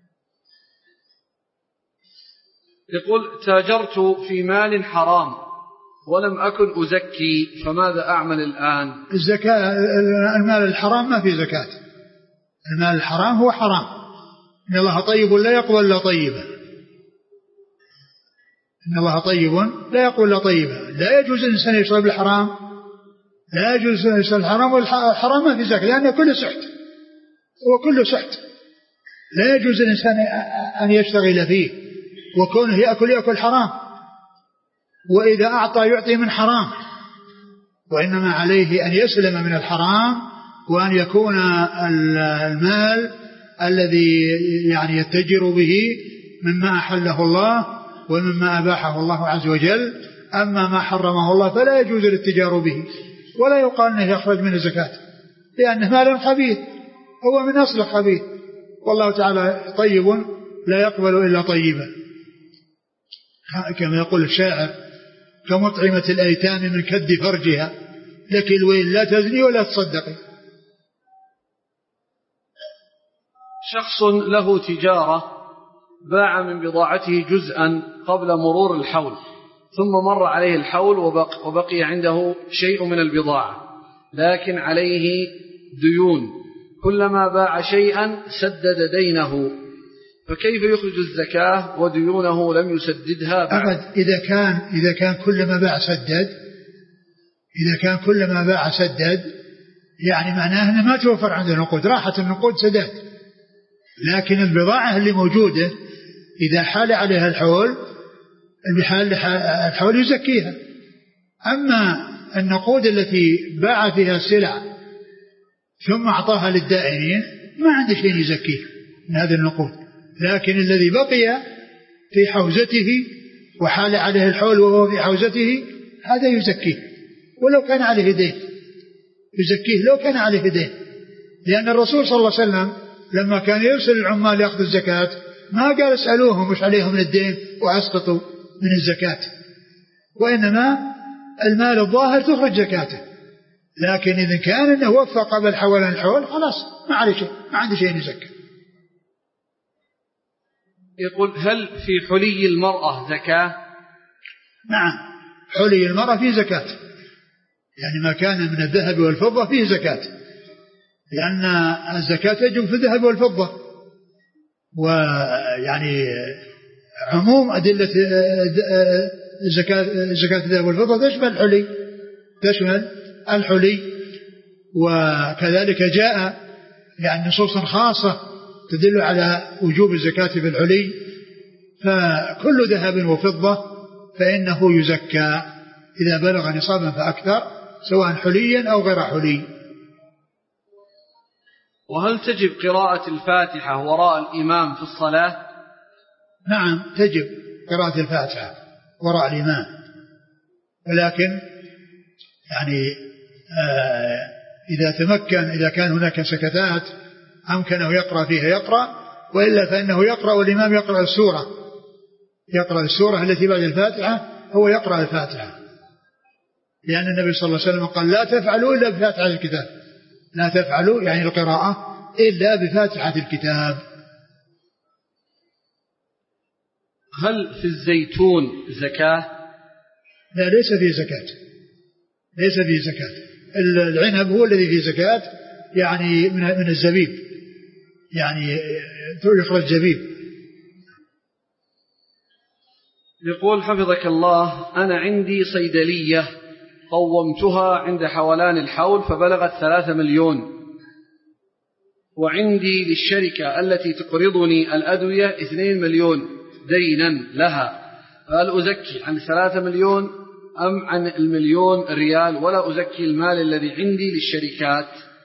يقول تاجرت في مال حرام ولم أكن أزكي، فماذا أعمل الآن؟ الزكاة المال الحرام ما في زكاة، المال الحرام هو حرام، إن الله طيب لا يقبل إلا طيبا، إن الله طيب لا يقبل إلا طيبا. لا يجوز الإنسان يشرب الحرام، لا يجوز الإنسان يشرب الحرام، والحرام ما في زكاة لأنه كله سحت، هو كله سحت. لا يجوز الإنسان أن يشتغل فيه وكونه يأكل يأكل حرام، وإذا أعطى يعطي من حرام، وإنما عليه أن يسلم من الحرام، وأن يكون المال الذي يعني يتجر به مما أحله الله ومما أباحه الله عز وجل. أما ما حرمه الله فلا يجوز الاتجار به، ولا يقال أنه يخرج من الزكاة، لأنه مال خبيث، هو من أصل خبيث، والله تعالى طيب لا يقبل إلا طيبا. كما يقول الشاعر: كمطعمة الأيتام من كد فرجها، لك الويل لا تزني ولا تصدقي. شخص له تجارة باع من بضاعته جزءا قبل مرور الحول، ثم مر عليه الحول وبق وبقي عنده شيء من البضاعة، لكن عليه ديون، كلما باع شيئا سدد دينه، فكيف يخرج الزكاة وديونه لم يسددها بعد؟ أبد. إذا كان إذا كان كلما باع سدد، إذا كان كلما باع سدد يعني معناه أنه ما توفر عنده نقود، راحت النقود سداد. لكن البضاعة اللي موجودة إذا حال عليها الحول، بحال الحول يزكيها. أما النقود التي باع فيها السلع ثم أعطاها للدائنين ما عنده شيء يزكيه من هذه النقود، لكن الذي بقي في حوزته وحال عليه الحول وهو في حوزته هذا يزكيه، ولو كان عليه دين يزكيه لو كان عليه دين. لأن الرسول صلى الله عليه وسلم لما كان يرسل العمال يأخذ الزكاة ما قال اسألوهم مش عليهم من الدين وأسقطوا من الزكاة، وإنما المال الظاهر تخرج زكاته. لكن إذا كان إنه وفى قبل حولان الحول خلاص ما عليه شيء، ما عنده شيء يزكى. يقول هل في حلي المرأة زكاة؟ نعم، حلي المرأة فيه زكاة، يعني ما كان من الذهب والفضة فيه زكاة، لأن الزكاة تجب في الذهب والفضة، ويعني عموم أدلة زكاة زكاة الذهب والفضة تشمل الحلي، تشمل الحلي. وكذلك جاء يعني نصوص خاصة تدل على وجوب الزكاة في الحلي، فكل ذهب وفضة فإنه يزكى إذا بلغ نصابا فأكثر، سواء حليا أو غير حلي. وهل تجب قراءة الفاتحة وراء الإمام في الصلاة؟ نعم تجب قراءة الفاتحة وراء الإمام، ولكن يعني آه إذا تمكن، إذا كان هناك سكتات أمكنه يقرأ فيها يقرأ، وإلا فإنه يقرأ والإمام يقرأ السورة، يقرأ السورة التي بعد الفاتحة هو يقرأ الفاتحة، لأن النبي صلى الله عليه وسلم قال لا تفعلوا إلا بفاتحة الكتاب، لا تفعلوا يعني القراءة إلا بفاتحة الكتاب. هل في الزيتون زكاة؟ لا، ليس فيه زكاة، ليس فيه زكاة، العنب هو الذي فيه زكاة يعني من من الزبيب، يعني يخرج زبيب. يقول حفظك الله: أنا عندي صيدلية قومتها عند حولان الحول فبلغت ثلاثة مليون، وعندي للشركة التي تقرضني الأدوية اثنين مليون دينا لها، فهل أزكي عن ثلاثة مليون أم عن المليون ريال ولا أزكي المال الذي عندي للشركات؟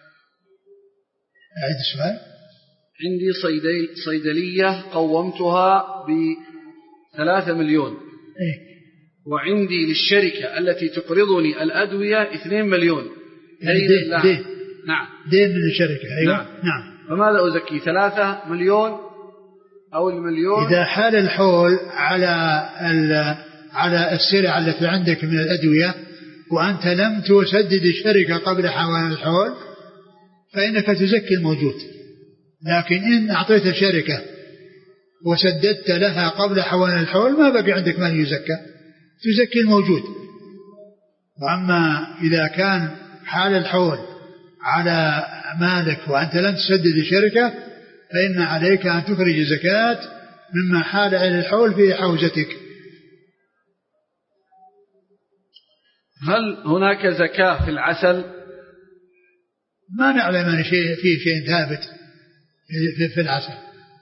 أعيد السؤال. عندي صيدل صيدلية قومتها بثلاثة مليون إيه؟ وعندي للشركة التي تقرضني الأدوية اثنين مليون دين, لها. دين. نعم دين من الشركة. أيوة. نعم. نعم. فماذا أزكي؟ ثلاثة مليون أو المليون؟ إذا حال الحول على على السلع التي عندك من الأدوية وأنت لم تسدد الشركة قبل حوالي الحول فإنك تزكي الموجود، لكن إن أعطيت الشركة وسددت لها قبل حوالي الحول ما بقي عندك مال يزكى، تزكي الموجود. وأما إذا كان حال الحول على مالك وأنت لم تسدد الشركة فإن عليك أن تخرج زكاة مما حال على الحول في حوزتك. هل هناك زكاة في العسل؟ ما نعلم أن شيء فيه شيء ثابت في العسل.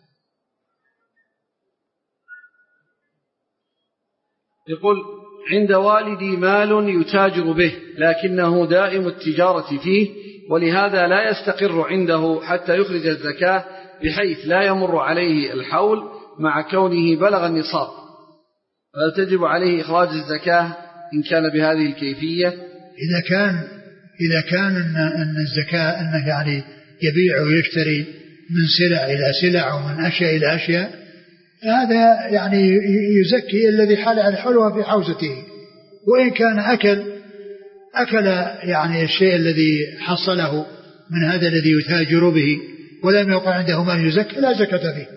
يقول: عند والدي مال يتاجر به لكنه دائم التجارة فيه، ولهذا لا يستقر عنده حتى يخرج الزكاة بحيث لا يمر عليه الحول مع كونه بلغ النصاب، فهل تجب عليه إخراج الزكاة إن كان بهذه الكيفية؟ إذا كان إذا كان أن, أن الزكاة أنه يعني يبيع ويشتري من سلع إلى سلع ومن أشياء إلى أشياء، هذا يعني يزكي الذي حال على الحول في حوزته. وإن كان أكل أكل يعني الشيء الذي حصله من هذا الذي يتاجر به ولم يقع عنده مال يزكي لا زكاة فيه.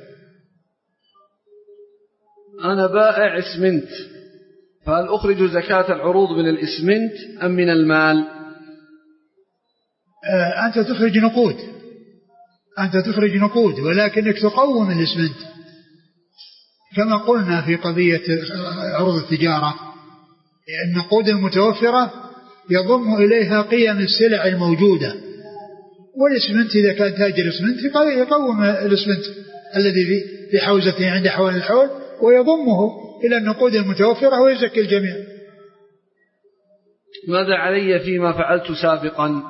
أنا بائع إسمنت، فهل أخرج زكاة العروض من الإسمنت أم من المال؟ آه أنت تخرج نقود، أنت تخرج نقود ولكنك تقوم الإسمنت كما قلنا في قضية عروض التجارة. النقود المتوفرة يضم إليها قيم السلع الموجودة، والإسمنت إذا كان تاجر إسمنت يقوم الإسمنت الذي في حوزته عند حوالي الحول ويضمه إلى النقود المتوفرة ويزكي الجميع. ماذا علي فيما فعلت سابقا؟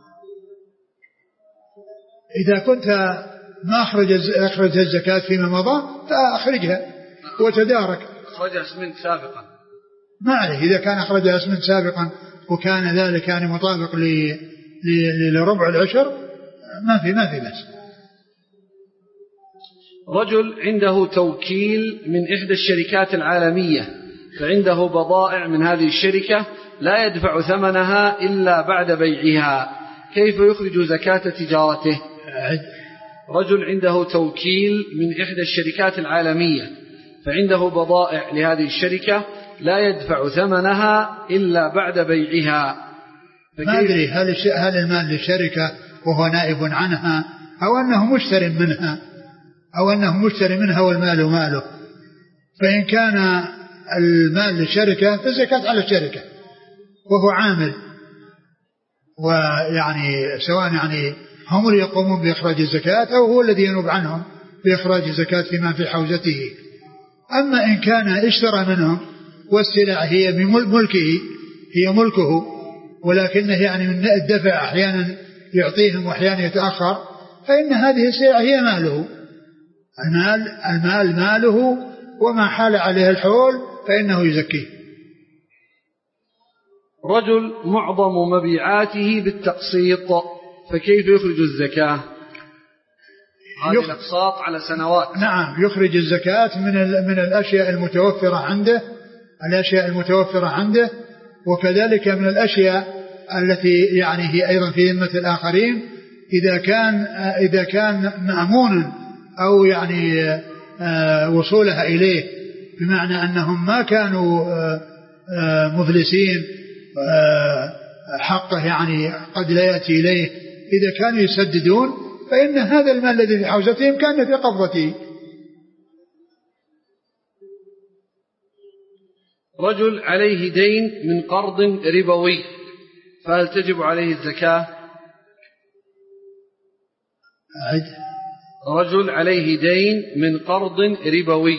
إذا كنت ما أخرج الزكاة فيما مضى فأخرجها وتدارك. أخرج اسمنت سابقا ما عليه، إذا كان أخرج اسمنت سابقا وكان ذلك يعني مطابق لربع العشر ما في ما في بس. رجل عنده توكيل من إحدى الشركات العالمية فعنده بضائع من هذه الشركة لا يدفع ثمنها إلا بعد بيعها، كيف يخرج زكاة تجارته؟ رجل عنده توكيل من إحدى الشركات العالمية فعنده بضائع لهذه الشركة لا يدفع ثمنها إلا بعد بيعها، ما أدري هل هل المال للشركة وهو نائب عنها أو أنه مشتري منها أو أنه مشتري منها والمال ماله. فإن كان المال للشركة فالزكاة على الشركة وهو عامل، ويعني سواء يعني هم اللي يقومون بإخراج الزكاة أو هو الذي ينوب عنهم بإخراج الزكاة فيما في حوزته. أما إن كان اشترى منهم والسلع هي بملكه هي ملكه ولكنه يعني من الدفع أحيانا يعطيهم وأحيانا يتأخر فإن هذه السلع هي ماله. المال المال ماله وما حال عليه الحول فإنه يزكيه. رجل معظم مبيعاته بالتقسيط فكيف يخرج الزكاة؟ هذه الأقساط على سنوات. نعم يخرج الزكاة من من الأشياء المتوفرة عنده الأشياء المتوفرة عنده وكذلك من الأشياء التي يعني هي أيضا في ذمة الآخرين إذا كان إذا كان مأمونا أو يعني وصولها إليه بمعنى أنهم ما كانوا مفلسين حقه يعني قد لا يأتي إليه، إذا كانوا يسددون فإن هذا المال الذي في حوزتهم كان في قبضته. رجل عليه دين من قرض ربوي، فهل تجب عليه الزكاة؟ أعد. رجل عليه دين من قرض ربوي.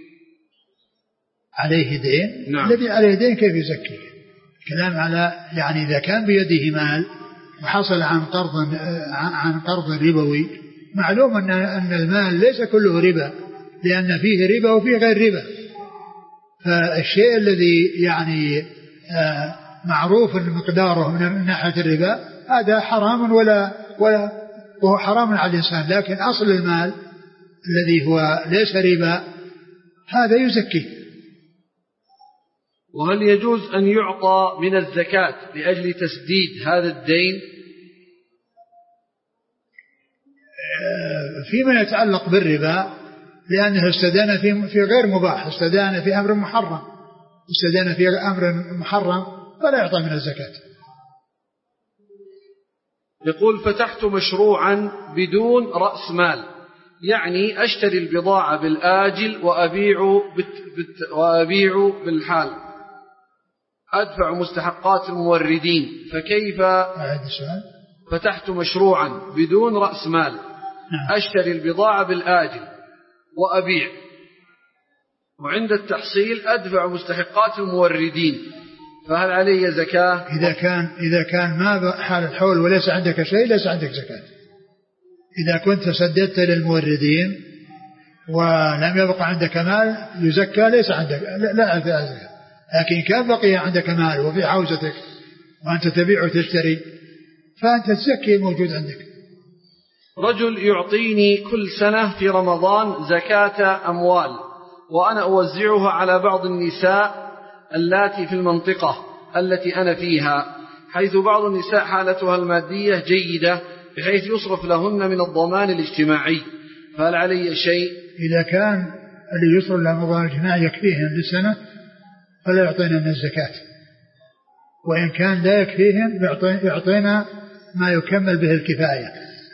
عليه دين؟ نعم. الذي عليه دين كيف يزكيه؟ كلام على يعني إذا كان بيده مال وحصل عن قرض عن قرض ربوي، معلوم أن أن المال ليس كله ربا، لأن فيه ربا وفيه غير ربا. فالشيء الذي يعني معروف مقداره من ناحية الربا هذا حرام ولا ولا وهو حرام على الإنسان، لكن أصل المال الذي هو ليس ربا هذا يزكيه. وهل يجوز أن يعطى من الزكاة لأجل تسديد هذا الدين؟ فيما يتعلق بالربا، لأنه استدان في في غير مباح، استدان في أمر محرم، استدان في أمر محرم فلا يعطى من الزكاة. يقول: فتحت مشروعا بدون رأس مال، يعني أشتري البضاعة بالآجل وأبيع بت وأبيع بالحال، أدفع مستحقات الموردين، فكيف؟ فتحت مشروعا بدون رأس مال، أشتري البضاعة بالآجل وأبيع، وعند التحصيل أدفع مستحقات الموردين، فهل علي زكاة؟ إذا كان إذا كان ما حال الحول وليس عندك شيء ليس عندك زكاة. إذا كنت سددت للموردين ولم يبقى عندك مال يزكى ليس عندك لا, لا زكاة. لكن كان بقي عندك مال وفي حوزتك وأنت تبيع وتشتري فأنت تزكي موجود عندك. رجل يعطيني كل سنة في رمضان زكاة أموال، وأنا أوزعها على بعض النساء اللاتي في المنطقة التي أنا فيها، حيث بعض النساء حالتها المادية جيدة بحيث يصرف لهن من الضمان الاجتماعي، فهل علي شيء؟ إذا كان اللي يصرف لهم الضمان الاجتماعي يكفيهم للسنة فلا يعطينا من الزكاة، وإن كان لا يكفيهم يعطينا ما يكمل به الكفاية.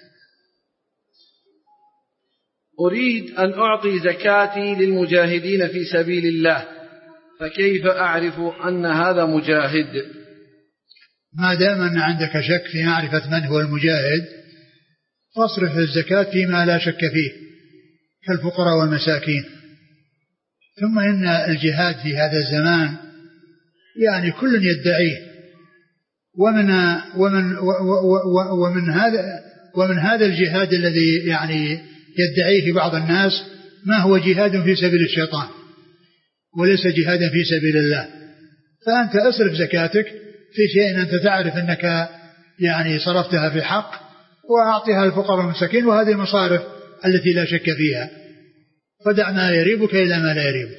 أريد أن أعطي زكاتي للمجاهدين في سبيل الله، فكيف أعرف أن هذا مجاهد؟ ما دام أن عندك شك في معرفة من هو المجاهد فاصرف الزكاة فيما لا شك فيه كالفقراء والمساكين. ثم إن الجهاد في هذا الزمان يعني كل يدعيه، ومن ومن ومن هذا ومن هذا الجهاد الذي يعني يدعيه بعض الناس ما هو جهاد في سبيل الشيطان وليس جهادا في سبيل الله. فأنت أصرف زكاتك في شيء أنت تعرف أنك يعني صرفتها في حق، وأعطيها الفقراء والمساكين، وهذه المصارف التي لا شك فيها، فدع ما يريبك إلى ما لا يريبك.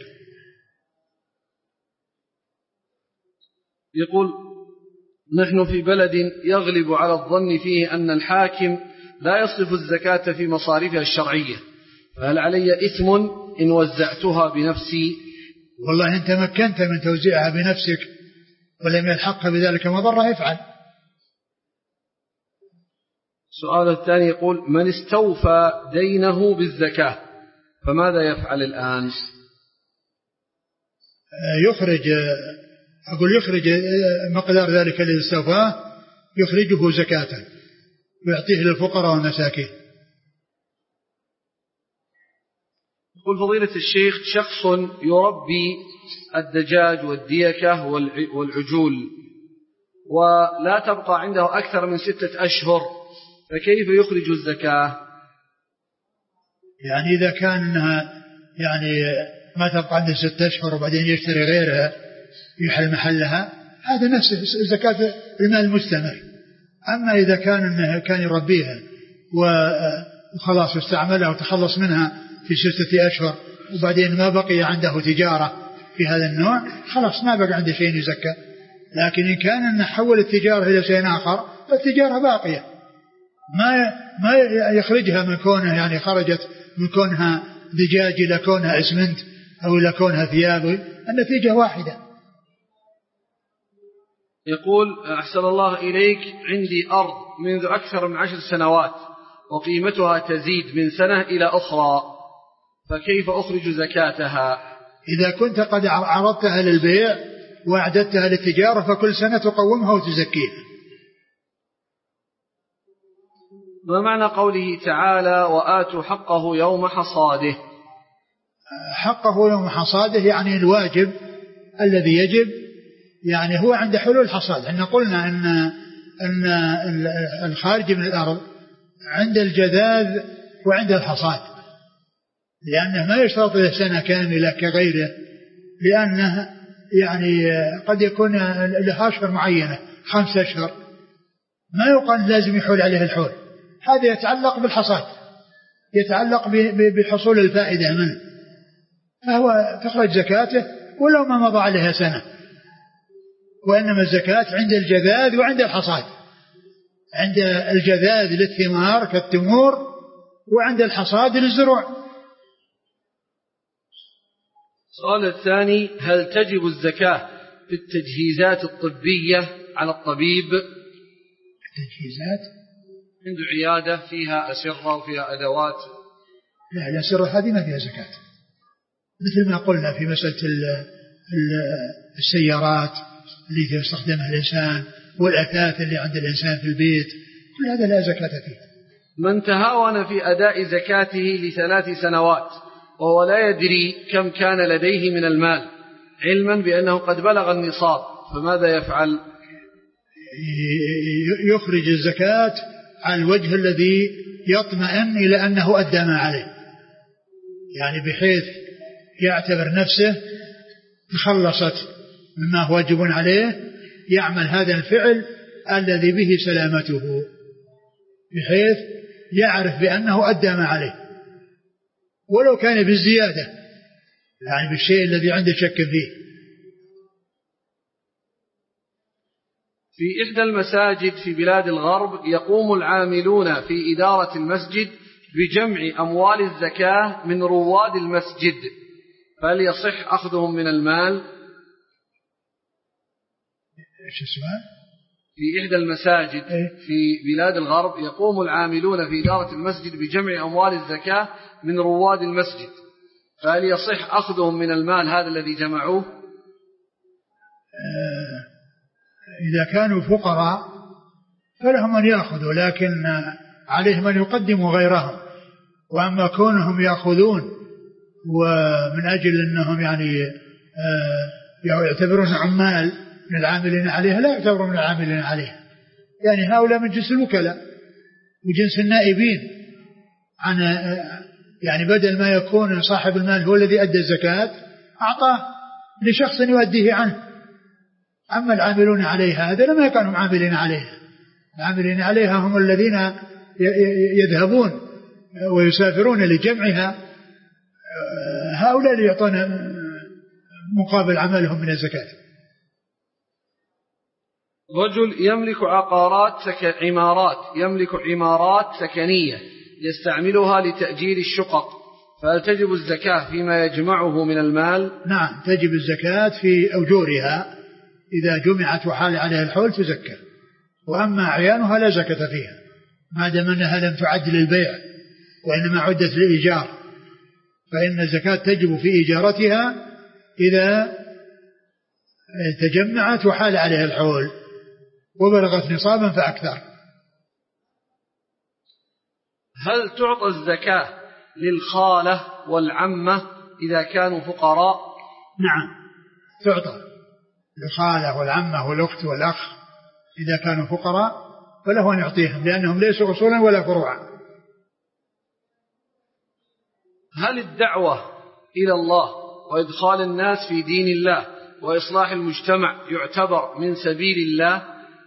يقول: نحن في بلد يغلب على الظن فيه أن الحاكم لا يصرف الزكاة في مصاريفها الشرعية، فهل علي إثم إن وزعتها بنفسي؟ والله إن تمكنت من توزيعها بنفسك ولم يلحق بذلك مضرة افعل. السؤال الثاني يقول: من استوفى دينه بالزكاة فماذا يفعل الآن؟ يخرج أقول يخرج مقدار ذلك الذي استوفاه يخرجه زكاة ويعطيه للفقراء والمساكين. يقول فضيلة الشيخ: شخص يربي الدجاج والديكة والعجول ولا تبقى عنده أكثر من ستة أشهر، فكيف يخرج الزكاة؟ يعني إذا كان إنها يعني ما تبقى عنده ستة أشهر وبعدين يشتري غيرها يحل محلها، هذا نفس زكاة المال المستمر. أما إذا كان إنه كان يربيها وخلاص استعملها وتخلص منها في ستة أشهر وبعدين ما بقي عنده تجارة في هذا النوع، خلاص ما بقى عنده شيء يزكى. لكن إن كان إنه حول التجارة إلى شيء آخر فالتجارة باقية، ما ما يخرجها من كونها يعني خرجت من كونها دجاج إلى كونها إسمنت أو إلى كونها ثياب، النتيجة واحدة. يقول أحسن الله إليك، عندي أرض منذ أكثر من عشر سنوات وقيمتها تزيد من سنة إلى أخرى، فكيف أخرج زكاتها؟ إذا كنت قد عرضتها للبيع وأعددتها للتجارة فكل سنة تقومها وتزكيها. ما معنى قوله تعالى وآتوا حقه يوم حصاده؟ حقه يوم حصاده يعني الواجب الذي يجب، يعني هو عند حلول الحصاد. احنا قلنا ان ان الخارج من الارض عند الجذاذ وعند الحصاد، لانه ما يشترط له سنه كامله كغيره، لانه يعني قد يكون له اشهر معينه خمسة اشهر ما يقال لازم يحول عليه الحول. هذا يتعلق بالحصاد، يتعلق بحصول الفائده منه، فهو تخرج زكاته ولو ما مضى عليها سنة. وإنما الزكاة عند الجذاذ وعند الحصاد، عند الجذاذ للثمار كالتمور، وعند الحصاد للزروع. السؤال الثاني، هل تجب الزكاة في التجهيزات الطبية على الطبيب؟ التجهيزات عنده عيادة فيها أسرة وفيها أدوات. لا، الأسرة هذه ما فيها زكاة، مثل ما قلنا في مسألة السيارات اللي يستخدمها الإنسان والأثاث اللي عند الإنسان في البيت، كل هذا لا زكاة فيه. من تهاون في أداء زكاته لثلاث سنوات وهو لا يدري كم كان لديه من المال، علما بأنه قد بلغ النصاب، فماذا يفعل؟ يخرج الزكاة على الوجه الذي يطمئن إلى أنه أدى ما عليه، يعني بحيث يعتبر نفسه تخلصت مما هو واجب عليه، يعمل هذا الفعل الذي به سلامته، بحيث يعرف بأنه أدى ما عليه ولو كان بالزيادة، يعني بالشيء الذي عنده شك فيه. في إحدى المساجد في بلاد الغرب يقوم العاملون في إدارة المسجد بجمع أموال الزكاة من رواد المسجد، فهل يصح أخذهم من المال؟ إيش السؤال؟ في إحدى المساجد في بلاد الغرب يقوم العاملون في إدارة المسجد بجمع أموال الزكاة من رواد المسجد، فهل يصح أخذهم من المال هذا الذي جمعوه؟ إذا كانوا فقراء فلهم أن يأخذوا، لكن عليهم أن يقدموا غيرهم. وأما كونهم يأخذون ومن أجل أنهم يعني يعتبرون عمال من العاملين عليها، لا يعتبرون من العاملين عليها، يعني هؤلاء من جنس الوكلاء وجنس النائبين عن، يعني بدل ما يكون صاحب المال هو الذي أدى الزكاة أعطاه لشخص يؤديه عنه. أما العاملون عليها هذا لما كانوا عاملين عليها، العاملين عليها هم الذين يذهبون ويسافرون لجمعها، هؤلاء اللي يعطون مقابل عملهم من الزكاة. رجل يملك عقارات سك... عمارات يملك عمارات سكنية يستعملها لتأجير الشقق، فهل تجب الزكاة فيما يجمعه من المال؟ نعم، تجب الزكاة في أجورها إذا جمعت وحال عليها الحول تزكى، وأما أعيانها لا زكاة فيها ما دام أنها لم تعد للبيع وإنما عدت للإيجار، فإن الزكاة تجب في إيجارتها إذا تجمعت وحال عليها الحول وبلغت نصابا فأكثر. هل تعطى الزكاة للخالة والعمة إذا كانوا فقراء؟ نعم تعطى الخالة والعمة والأخت والأخ إذا كانوا فقراء، فله أن يعطيهم لأنهم ليسوا أصولا ولا فروعا. هل الدعوة إلى الله وإدخال الناس في دين الله وإصلاح المجتمع يعتبر من سبيل الله؟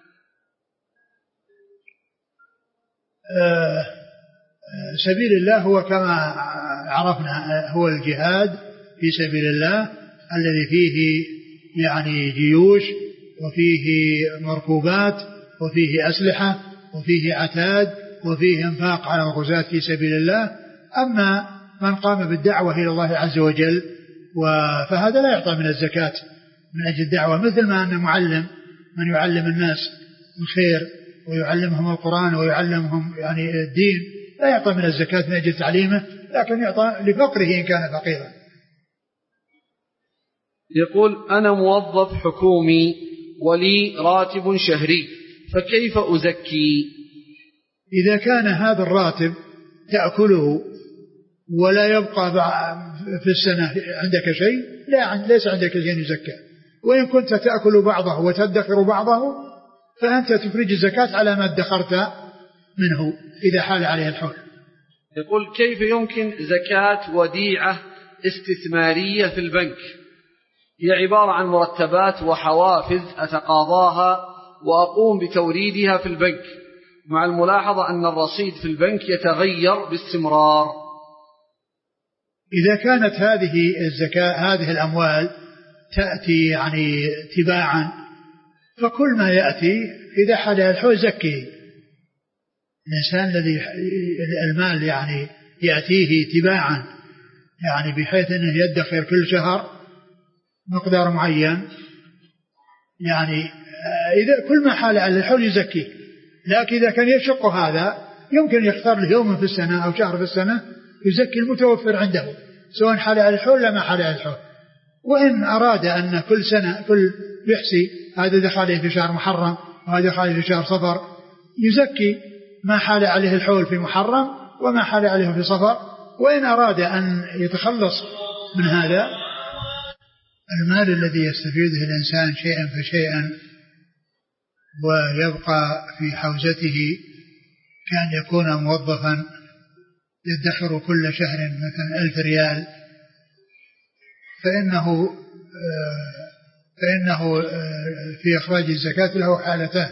آه سبيل الله هو كما عرفنا هو الجهاد في سبيل الله الذي فيه يعني جيوش وفيه مركوبات وفيه أسلحة وفيه عتاد وفيه انفاق على الغزاة في سبيل الله. أما من قام بالدعوة إلى الله عز وجل فهذا لا يعطى من الزكاة من أجل الدعوة، مثل ما أن معلم من يعلم الناس الخير ويعلمهم القرآن ويعلمهم يعني الدين لا يعطى من الزكاة من أجل تعليمه، لكن يعطى لفقره إن كان فقيرا. يقول أنا موظف حكومي ولي راتب شهري فكيف أزكي؟ إذا كان هذا الراتب تأكله ولا يبقى في السنة عندك شيء لا ليس عندك شيء يزكى، وإن كنت تأكل بعضه وتدخر بعضه فأنت تخرج الزكاة على ما ادخرت منه إذا حال عليه الحول. يقول كيف يمكن زكاة وديعة استثمارية في البنك؟ هي عبارة عن مرتبات وحوافز أتقاضاها وأقوم بتوريدها في البنك، مع الملاحظة أن الرصيد في البنك يتغير باستمرار. إذا كانت هذه الزكاة هذه الأموال تأتي يعني تباعا فكل ما يأتي إذا حال الحول زكيه. الإنسان الذي المال يعني يأتيه تباعا يعني بحيث أنه يدخر كل شهر مقدار معين، يعني إذا كل ما حال على الحول يزكيه. لكن إذا كان يشق هذا يمكن يختار له يوم في السنة أو شهر في السنة يزكي المتوفر عنده سواء حال على الحول لا ما حال على الحول. وإن أراد أن كل سنة كل يحسي هذا دخل عليه في شهر محرم وهذا دخل عليه في شهر صفر يزكي ما حال عليه الحول في محرم وما حال عليه في صفر. وإن أراد أن يتخلص من هذا المال الذي يستفيده الإنسان شيئا فشيئا ويبقى في حوزته كان يكون موظفا يدخر كل شهر مثلا ألف ريال فإنه فإنه في إخراج الزكاة له حالتان: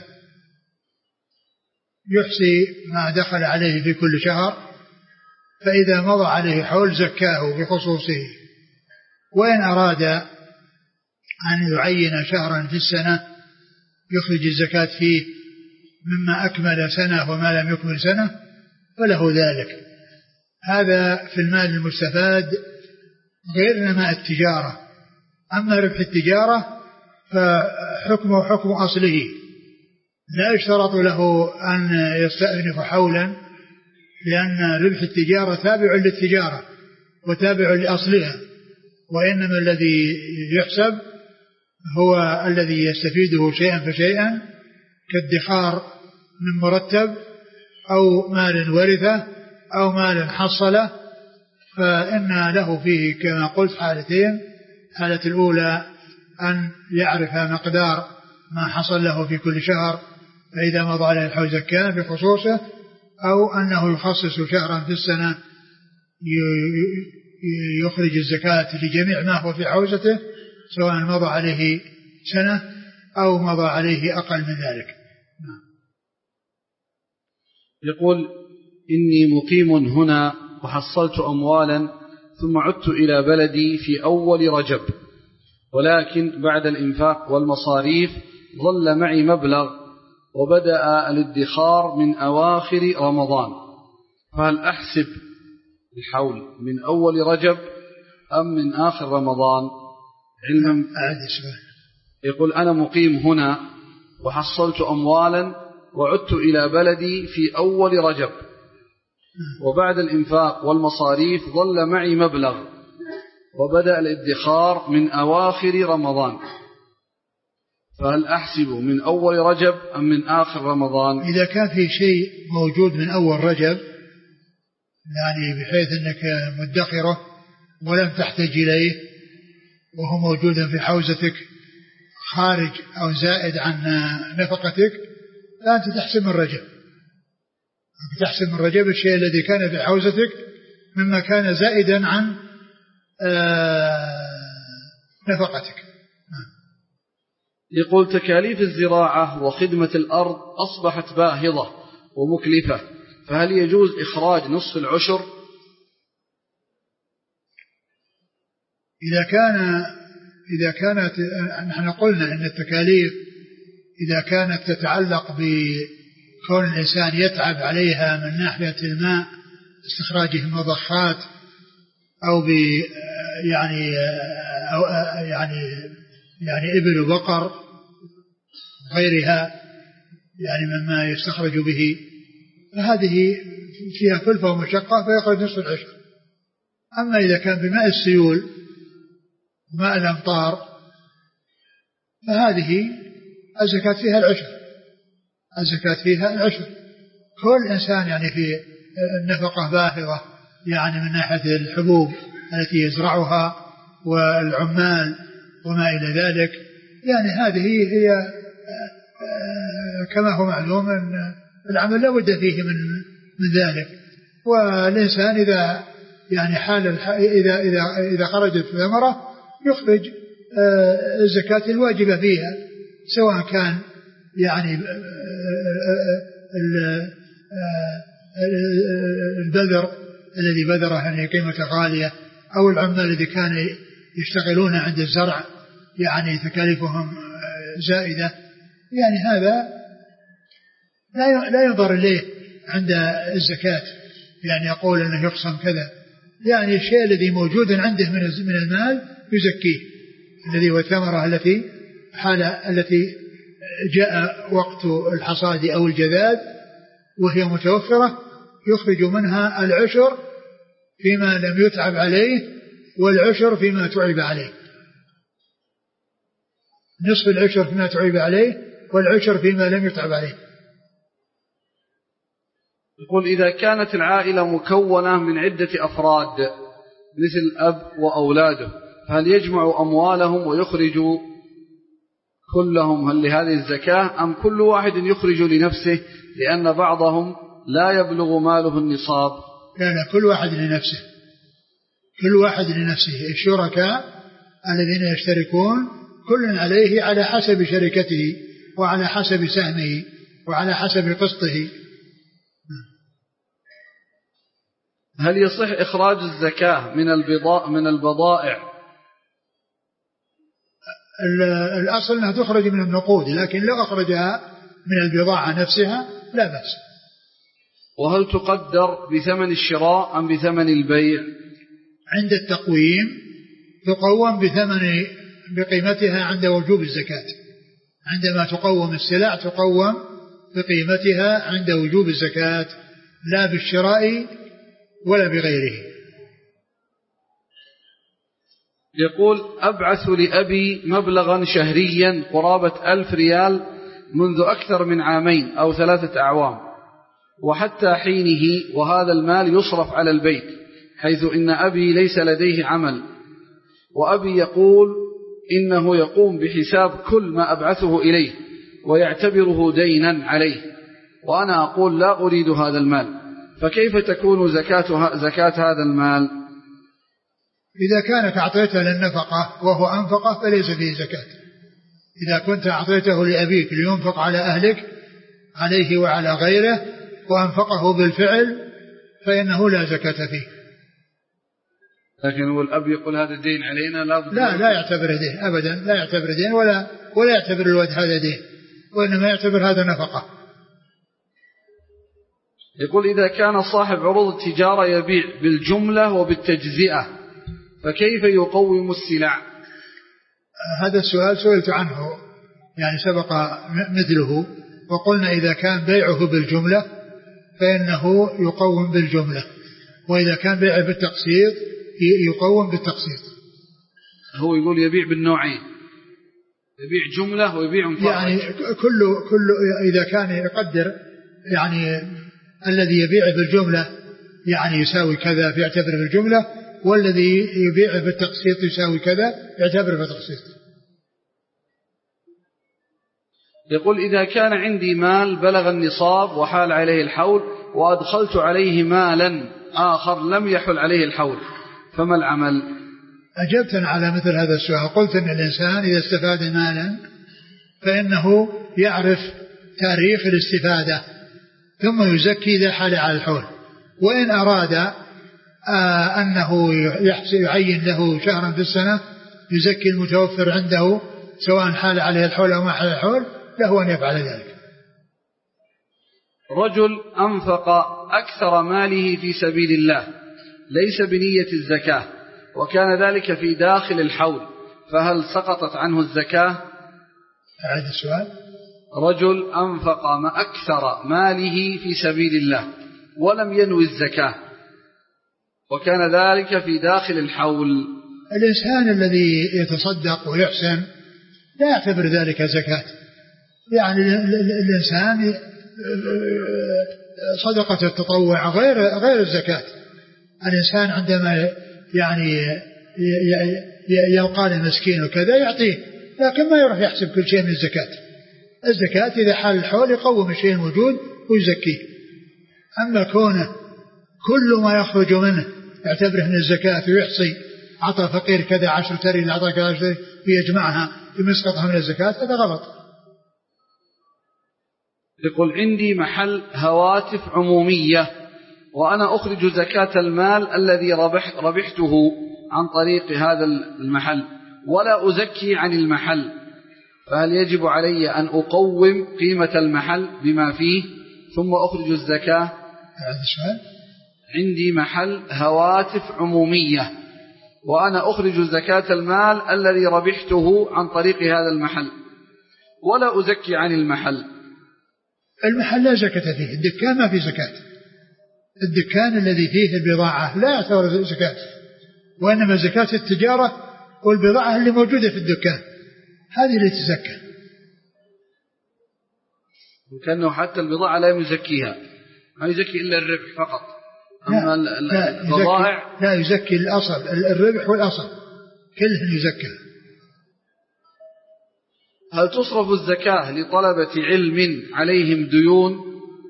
يحصي ما دخل عليه في كل شهر فإذا مضى عليه حول زكاه بخصوصه، وإن أراد أن يعين شهرا في السنة يخرج الزكاة فيه مما أكمل سنة وما لم يكمل سنة فله ذلك. هذا في المال المستفاد غير نماء التجارة. أما ربح التجارة فحكمه حكم أصله، لا يشترط له أن يستأنف حولا لأن ربح التجارة تابع للتجارة وتابع لأصلها، وإنما الذي يحسب هو الذي يستفيده شيئا فشيئا كالدخار من مرتب أو مال ورثة أو مال حصله، فإن له فيه كما قلت حالتين: حالة الأولى أن يعرف مقدار ما حصل له في كل شهر فإذا مضى عليه الحول زكاه بخصوصه، أو أنه يخصص شهرا في السنة يخرج الزكاة لجميع ما هو في حوزته سواء مضى عليه سنة أو مضى عليه أقل من ذلك. يقول إني مقيم هنا وحصلت أموالا ثم عدت إلى بلدي في أول رجب، ولكن بعد الإنفاق والمصاريف ظل معي مبلغ وبدأ الادخار من أواخر رمضان، فهل أحسب الحول من أول رجب أم من آخر رمضان؟ علما يقول أنا مقيم هنا وحصلت أموالا وعدت إلى بلدي في أول رجب، وبعد الإنفاق والمصاريف ظل معي مبلغ وبدأ الادخار من أواخر رمضان، فهل أحسب من أول رجب أم من آخر رمضان؟ إذا كان في شيء موجود من أول رجب يعني بحيث أنك مدخره ولم تحتاج إليه وهو موجود في حوزتك خارج أو زائد عن نفقتك فأنت تحسب من رجب، تحسب من رجب الشيء الذي كان في حوزتك مما كان زائدا عن نفقتك. يقول تكاليف الزراعة وخدمة الأرض أصبحت باهظة ومكلفة، فهل يجوز إخراج نصف العشر؟ إذا كان إذا كانت نحن قلنا أن التكاليف إذا كانت تتعلق بكون الإنسان يتعب عليها من ناحية الماء استخراجه المضخات أو ب يعني أو يعني يعني إبل وبقر غيرها يعني مما يستخرج به، فهذه فيها كلفة ومشقة فيخرج نصف العشر. أما إذا كان بماء السيول وماء الأمطار فهذه الزكاة فيها العشر، الزكاة فيها العشر. كل إنسان يعني في النفقة باهظة يعني من ناحية الحبوب التي يزرعها والعمال وما إلى ذلك، يعني هذه هي كما هو معلوم أن العمل لا بد فيه من من ذلك. والإنسان إذا يعني حال إذا إذا إذا خرجت الثمرة يخرج الزكاة الواجبة فيها، سواء كان يعني البذر الذي بذره يعني قيمة غالية، أو العمال الذي كانوا يشتغلون عند الزرع يعني تكاليفهم زائدة، يعني هذا لا ينظر إليه عند الزكاة، يعني يقول أنه يقسم كذا، يعني الشيء الذي موجود عنده من المال يزكيه، الذي هو الثمرة التي حالة التي جاء وقت الحصاد أو الجذاذ وهي متوفرة، يخرج منها العشر فيما لم يتعب عليه والعشر فيما تعب عليه، نصف العشر فيما تعب عليه والعشر فيما لم يتعب عليه. يقول إذا كانت العائلة مكونة من عدة أفراد مثل الأب وأولاده، هل يجمع أموالهم ويخرج كلهم هل لهذه الزكاة، أم كل واحد يخرج لنفسه لأن بعضهم لا يبلغ ماله النصاب؟ لا لا، كل واحد لنفسه، كل واحد لنفسه. الشركاء الذين يشتركون كل عليه على حسب شركته وعلى حسب سهمه وعلى حسب قسطه. هل يصح إخراج الزكاة من البضاء من البضائع؟ الأصل أنها تخرج من النقود، لكن لو أخرجها من البضاعة نفسها لا بأس. وهل تقدر بثمن الشراء أم بثمن البيع؟ عند التقويم تقوم بثمن بقيمتها عند وجوب الزكاة، عندما تقوم السلع تقوم بقيمتها عند وجوب الزكاة، لا بالشراء ولا بغيره. يقول أبعث لأبي مبلغا شهريا قرابة ألف ريال منذ أكثر من عامين أو ثلاثة أعوام وحتى حينه، وهذا المال يصرف على البيت، حيث إن أبي ليس لديه عمل، وأبي يقول إنه يقوم بحساب كل ما أبعثه إليه ويعتبره دينا عليه، وأنا أقول لا أريد هذا المال، فكيف تكون زكاة, زكاة هذا المال؟ إذا كانت أعطيته للنفقة وهو أنفقه فليس فيه زكاة. إذا كنت أعطيته لأبيك لينفق على أهلك عليه وعلى غيره وأنفقه بالفعل فإنه لا زكاة فيه. لكن هو الأب يقول هذا الدين علينا لا لا لا يعتبر دين أبدا، لا يعتبر دين ولا ولا يعتبر الولد هذا دين، وإنما يعتبر هذا نفقة. يقول إذا كان صاحب عروض التجارة يبيع بالجملة وبالتجزئة فكيف يقوم السلع؟ هذا السؤال سئلت عنه يعني سبق مثله، وقلنا إذا كان بيعه بالجملة فإنه يقوم بالجملة، وإذا كان بيعه بالتقسيط يقوم بالتقسيط. هو يقول يبيع بالنوعين، يبيع جملة ويبيع مفرج، يعني كل كل إذا كان يقدر يعني الذي يبيع بالجملة يعني يساوي كذا فيعتبر بالجملة، والذي يبيع بالتقسيط يساوي كذا يعتبر بالتقسيط. يقول إذا كان عندي مال بلغ النصاب وحال عليه الحول وأدخلت عليه مالا آخر لم يحل عليه الحول فما العمل؟ أجبتنا على مثل هذا السؤال، قلت أن الإنسان إذا استفاد مالا فإنه يعرف تاريخ الاستفادة ثم يزكي إذا حال على الحول، وإن أراد آه أنه يعين له شهرا في السنة يزكي المتوفر عنده سواء حال عليه الحول أو ما حال الحول، له أن يفعل ذلك. رجل أنفق أكثر ماله في سبيل الله ليس بنية الزكاة وكان ذلك في داخل الحول، فهل سقطت عنه الزكاة؟ أعد السؤال. رجل أنفق ما أكثر ماله في سبيل الله ولم ينوي الزكاة وكان ذلك في داخل الحول. الإنسان الذي يتصدق ويحسن لا يعتبر ذلك زكاة، يعني الإنسان صدقة التطوع غير غير الزكاة. الإنسان عندما يعني يلقى المسكين وكذا يعطيه، لكن ما يروح يحسب كل شيء من الزكاة. الزكاة إذا حال الحول يقوم الشيء الموجود ويزكيه. أما كونه كل ما يخرج منه يعتبره من الزكاة ويحصي عطى فقير كذا عشر تري عطى كذا عشر تري ويجمعها يمسقطها من الزكاة، هذا غلط. يقول عندي محل هواتف عمومية وأنا أخرج زكاة المال الذي ربح ربحته عن طريق هذا المحل ولا أزكي عن المحل، فهل يجب علي أن أقوم قيمة المحل بما فيه ثم أخرج الزكاة؟ هذا السؤال. عندي محل هواتف عمومية وأنا أخرج زكاة المال الذي ربحته عن طريق هذا المحل ولا أزكي عن المحل. المحل لا زكاة فيه، الدكان ما فيه زكاة. الدكان الذي فيه البضاعة لا يعتبر زكاة، وإنما زكاة التجارة والبضاعة اللي موجودة في الدكان هذه اللي تزكى. وكأنه حتى البضاعة لا يزكيها، ما يزكي إلا الربح فقط. أما لا, لا البضائع يزكي, لا يزكي الأصل، الربح والأصل كلهم يزكى. هل تصرف الزكاة لطلبة علم عليهم ديون؟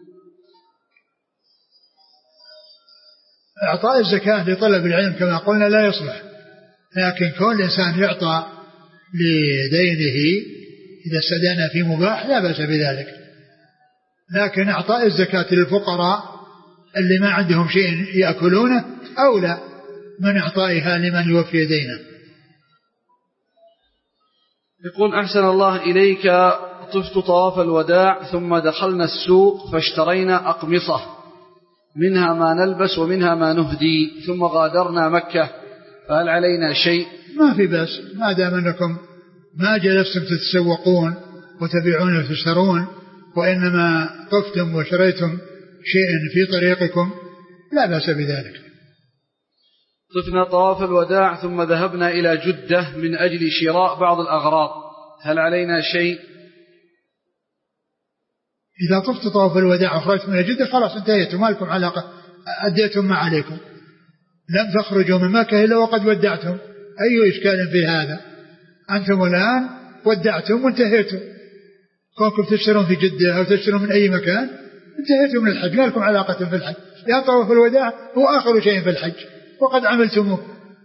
إعطاء الزكاة لطلب العلم كما قلنا لا يصلح، لكن كون الإنسان يعطى لدينه إذا استدان في مباح لا بأس بذلك. لكن إعطاء الزكاة للفقراء اللي ما عندهم شيء يأكلونه أولى من إعطائها لمن يوفي دينه. يقول أحسن الله إليك، طفت طواف الوداع ثم دخلنا السوق فاشترينا أقمصة منها ما نلبس ومنها ما نهدي ثم غادرنا مكة، فهل علينا شيء؟ ما في بأس ما دام أنكم ما جلستم تتسوقون وتبيعون وتشترون، وإنما طفتم وشريتم شيء في طريقكم لا بأس بذلك. طفنا طواف الوداع ثم ذهبنا إلى جدة من أجل شراء بعض الأغراض، هل علينا شيء؟ إذا طفت طواف الوداع وخرجت من جدة خلاص انتهيتم، ما لكم علاقة، أديتم ما عليكم، لم تخرجوا من مكة إلا وقد ودعتم. أي إشكال في هذا؟ أنتم الآن ودعتم وانتهيتم، كونكم تشترون في جدة أو تشترون من أي مكان انتهيتم من الحج، ما لكم علاقة في الحج، لأن طواف الوداع هو آخر شيء في الحج وقد عملتموه.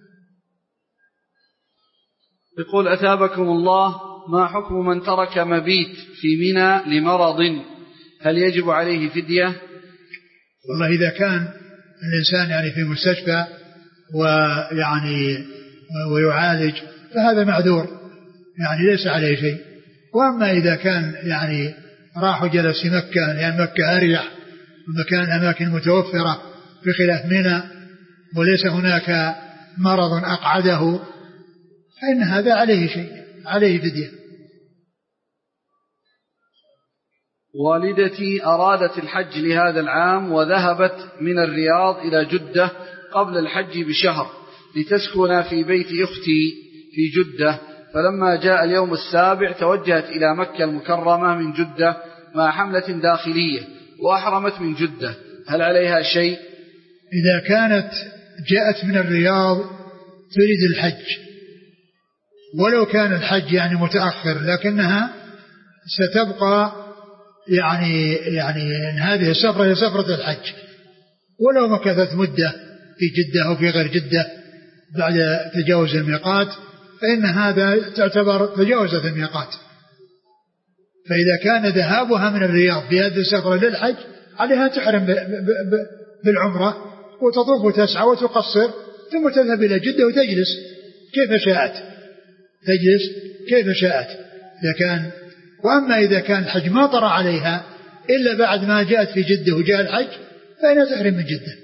يقول أثابكم الله، ما حكم من ترك مبيت في منى لمرض، هل يجب عليه فدية؟ والله إذا كان الإنسان يعني في مستشفى ويعني ويعالج فهذا معذور، يعني ليس عليه شيء. وأما إذا كان يعني راح وجلس في مكة لأن مكة أريح ومكان أماكن متوفرة بخلاف منى وليس هناك مرض أقعده فإن هذا عليه شيء، عليه فدية. والدتي أرادت الحج لهذا العام وذهبت من الرياض إلى جدة قبل الحج بشهر لتسكن في بيت أختي في جدة، فلما جاء اليوم السابع توجهت إلى مكة المكرمة من جدة مع حملة داخلية وأحرمت من جدة، هل عليها شيء؟ إذا كانت جاءت من الرياض تريد الحج ولو كان الحج يعني متأخر لكنها ستبقى يعني يعني إن هذه السفرة هي سفرة الحج، ولو مكثت مدة في جدة أو في غير جدة بعد تجاوز الميقات فإن هذا تعتبر تجاوزت الميقات. فإذا كان ذهابها من الرياض في هذه السفرة للحج عليها تحرم بالعمرة وتطوف وتسعى وتقصر ثم تذهب إلى جدة وتجلس كيف شاءت، تجلس كيف شاءت إذا كان. وأما إذا كان الحج ما طرأ عليها إلا بعد ما جاءت في جدة وجاء الحج فإنها تحرم من جدة.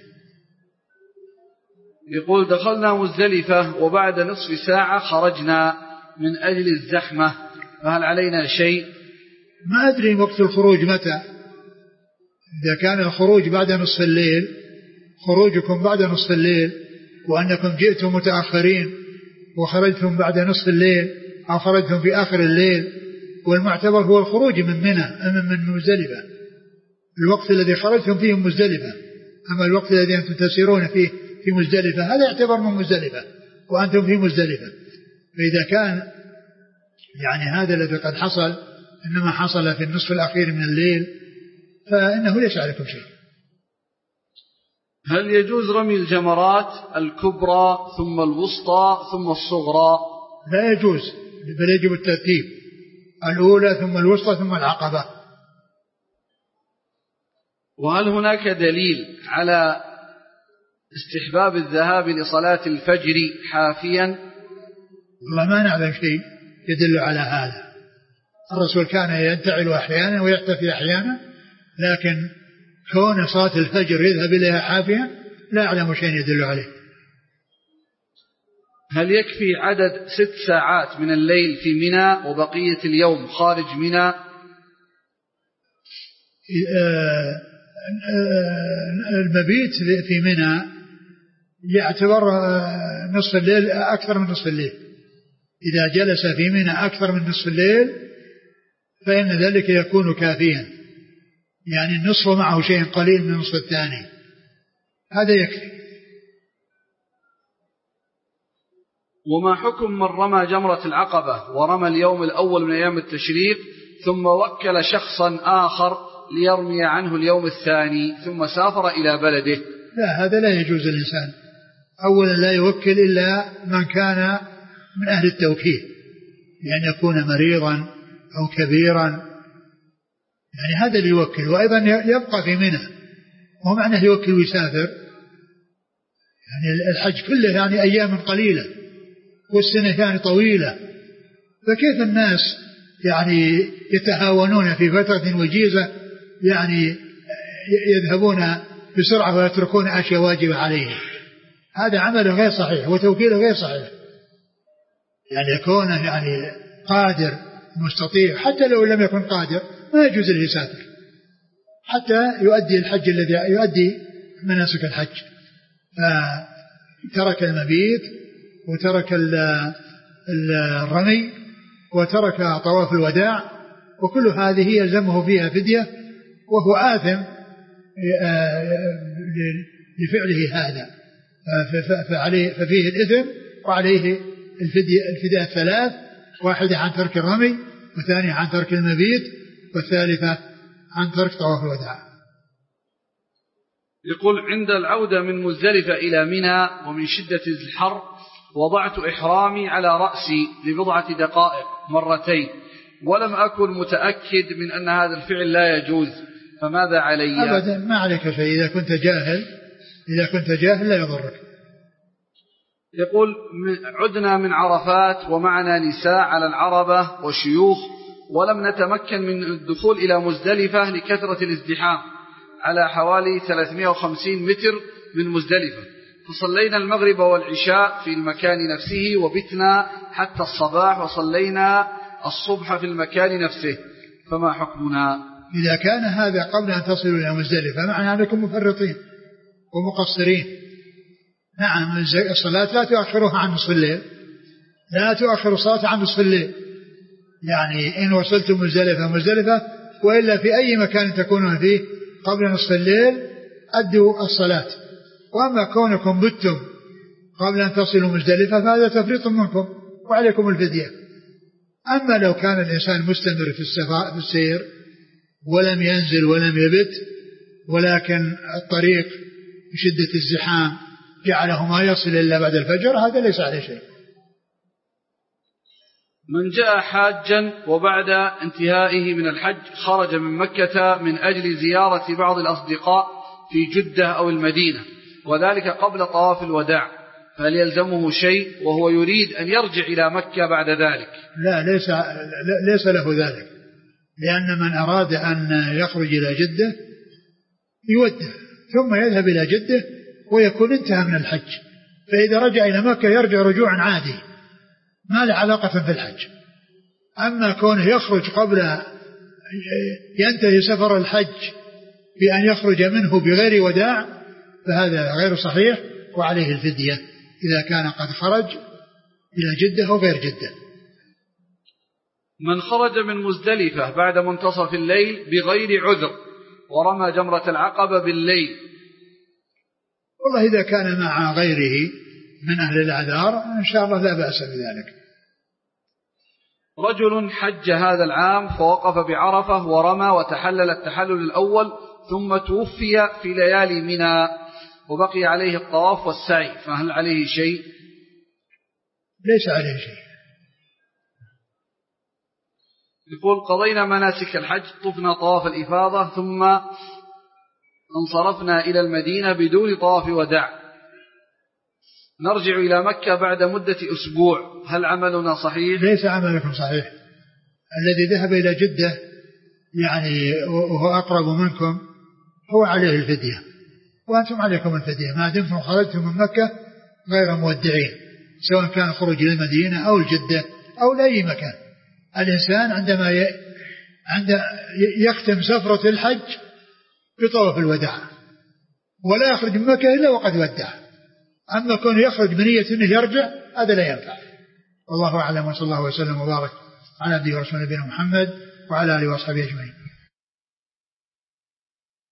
يقول دخلنا مزدلفة وبعد نصف ساعة خرجنا من أجل الزحمة، فهل علينا شيء؟ ما أدري وقت الخروج متى. إذا كان الخروج بعد نصف الليل، خروجكم بعد نصف الليل وأنكم جئتم متأخرين وخرجتم بعد نصف الليل أو خرجتم في آخر الليل، والمعتبر هو الخروج من منى من مزدلفة، الوقت الذي خرجتم فيه مزدلفة. أما الوقت الذي أنتم تسيرون فيه في مزدلفة هذا يعتبر من مزدلفة وأنتم في مزدلفة. فإذا كان يعني هذا الذي قد حصل إنما حصل في النصف الأخير من الليل فإنه ليس عليكم شيء. هل يجوز رمي الجمرات الكبرى ثم الوسطى ثم الصغرى؟ لا يجوز، بل يجب الترتيب، الأولى ثم الوسطى ثم العقبة. وهل هناك دليل على استحباب الذهاب لصلاة الفجر حافيا؟ والله ما نعلم شيء يدل على هذا. الرسول كان ينتعل أحيانا ويحتفي أحيانا، لكن كون صلاة الفجر يذهب إليها حافيا لا أعلم شيء يدل عليه. هل يكفي عدد ست ساعات من الليل في منى وبقية اليوم خارج منى؟ المبيت في منى يعتبر نصف الليل أكثر من نصف الليل. إذا جلس في منى أكثر من نصف الليل فإن ذلك يكون كافيا، يعني النصف معه شيء قليل من النصف الثاني، هذا يكفي. وما حكم من رمى جمرة العقبة ورمى اليوم الأول من أيام التشريق ثم وكل شخصا آخر ليرمي عنه اليوم الثاني ثم سافر إلى بلده؟ لا، هذا لا يجوز الإنسان. أولا لا يوكل إلا من كان من أهل التوكيل، يعني يكون مريضا أو كبيرا، يعني هذا اللي يوكل. وأيضا يبقى في منى، وهو معناه يوكل ويسافر، يعني الحج كله يعني أيام قليلة والسنة يعني طويلة، فكيف الناس يعني يتهاونون في فترة وجيزة، يعني يذهبون بسرعة ويتركون أشياء واجبة عليهم؟ هذا عمل غير صحيح وتوكيل غير صحيح. يعني يكون يعني قادر مستطيع، حتى لو لم يكن قادر ما يجوز له يسافر حتى يؤدي الحج الذي يؤدي مناسك الحج. فترك المبيت وترك الرمي وترك طواف الوداع، وكل هذه يلزمه فيها فدية، وهو آثم لفعله هذا، فعليه ففيه الإثم وعليه الفدية, الفدية الثلاث، واحدة عن ترك الرمي، والثانية عن ترك المبيت، والثالثة عن ترك طواف الوداع. يقول: عند العودة من مزدلفة إلى منى ومن شدة الحر وضعت إحرامي على رأسي لبضعة دقائق مرتين ولم أكن متأكد من أن هذا الفعل لا يجوز، فماذا علي؟ أبدا ما عليك شيء إذا كنت جاهل، إذا كنت جاهل لا يضرك. يقول: عدنا من عرفات ومعنا نساء على العربة وشيوخ، ولم نتمكن من الدخول إلى مزدلفة لكثرة الازدحام على حوالي ثلاثمائة وخمسين متر من مزدلفة، فصلينا المغرب والعشاء في المكان نفسه وبتنا حتى الصباح وصلينا الصبح في المكان نفسه، فما حكمنا؟ إذا كان هذا قبل أن تصلوا إلى مزدلفة معنى أنكم مفرطين ومقصرين. نعم، الصلاة لا تؤخرها عن نصف الليل، لا تؤخر الصلاة عن نصف الليل، يعني إن وصلتم مزدلفة مزدلفة، وإلا في أي مكان تكونون فيه قبل نصف الليل أدوا الصلاة. وأما كونكم بتم قبل أن تصلوا مزدلفة فهذا تفريط منكم وعليكم الفدية. أما لو كان الإنسان مستمر في السفر في السير ولم ينزل ولم يبت، ولكن الطريق بشدة الزحام جعله ما يصل إلا بعد الفجر، هذا ليس عليه شيء. من جاء حاجا وبعد انتهائه من الحج خرج من مكة من أجل زيارة بعض الأصدقاء في جدة أو المدينة، وذلك قبل طواف الوداع، فهل يلزمه شيء وهو يريد أن يرجع إلى مكة بعد ذلك؟ لا، ليس, ليس له ذلك، لأن من أراد أن يخرج إلى جدة يودع ثم يذهب إلى جدة ويكون انتهى من الحج، فإذا رجع إلى مكة يرجع رجوعا عادي ما له علاقة في الحج. أما كونه يخرج قبل ينتهي سفر الحج بأن يخرج منه بغير وداع فهذا غير صحيح، وعليه الفدية إذا كان قد خرج إلى جدة أو غير جدة. من خرج من مزدلفة بعد منتصف الليل بغير عذر ورمى جمرة العقبة بالليل. والله إذا كان مع غيره من أهل الأعذار إن شاء الله لا بأس بذلك. رجل حج هذا العام فوقف بعرفة ورمى وتحلل التحلل الأول ثم توفي في ليالي منى وبقي عليه الطواف والسعي، فهل عليه شيء؟ ليس عليه شيء. يقول قضينا مناسك الحج، طفنا طواف الإفاضة ثم انصرفنا إلى المدينة بدون طواف وداع، نرجع إلى مكة بعد مدة أسبوع، هل عملنا صحيح؟ ليس عملكم صحيح. الذي ذهب إلى جدة يعني وهو أقرب منكم هو عليه الفدية، وأنتم عليكم الفدية ما دمتم خرجتم من مكة غير مودعين، سواء كان خروج إلى المدينة أو الجدة أو لأي مكان. الإنسان عندما ي... عند يختم سفرة الحج بطواف الوداع ولا يخرج من مكة إلا وقد ودع. أما كون يخرج بنية أنه يرجع هذا لا ينفع. والله أعلم، وصلى الله وسلم وبارك على عبده ورسوله نبينا محمد وعلى آله وأصحابه أجمعين.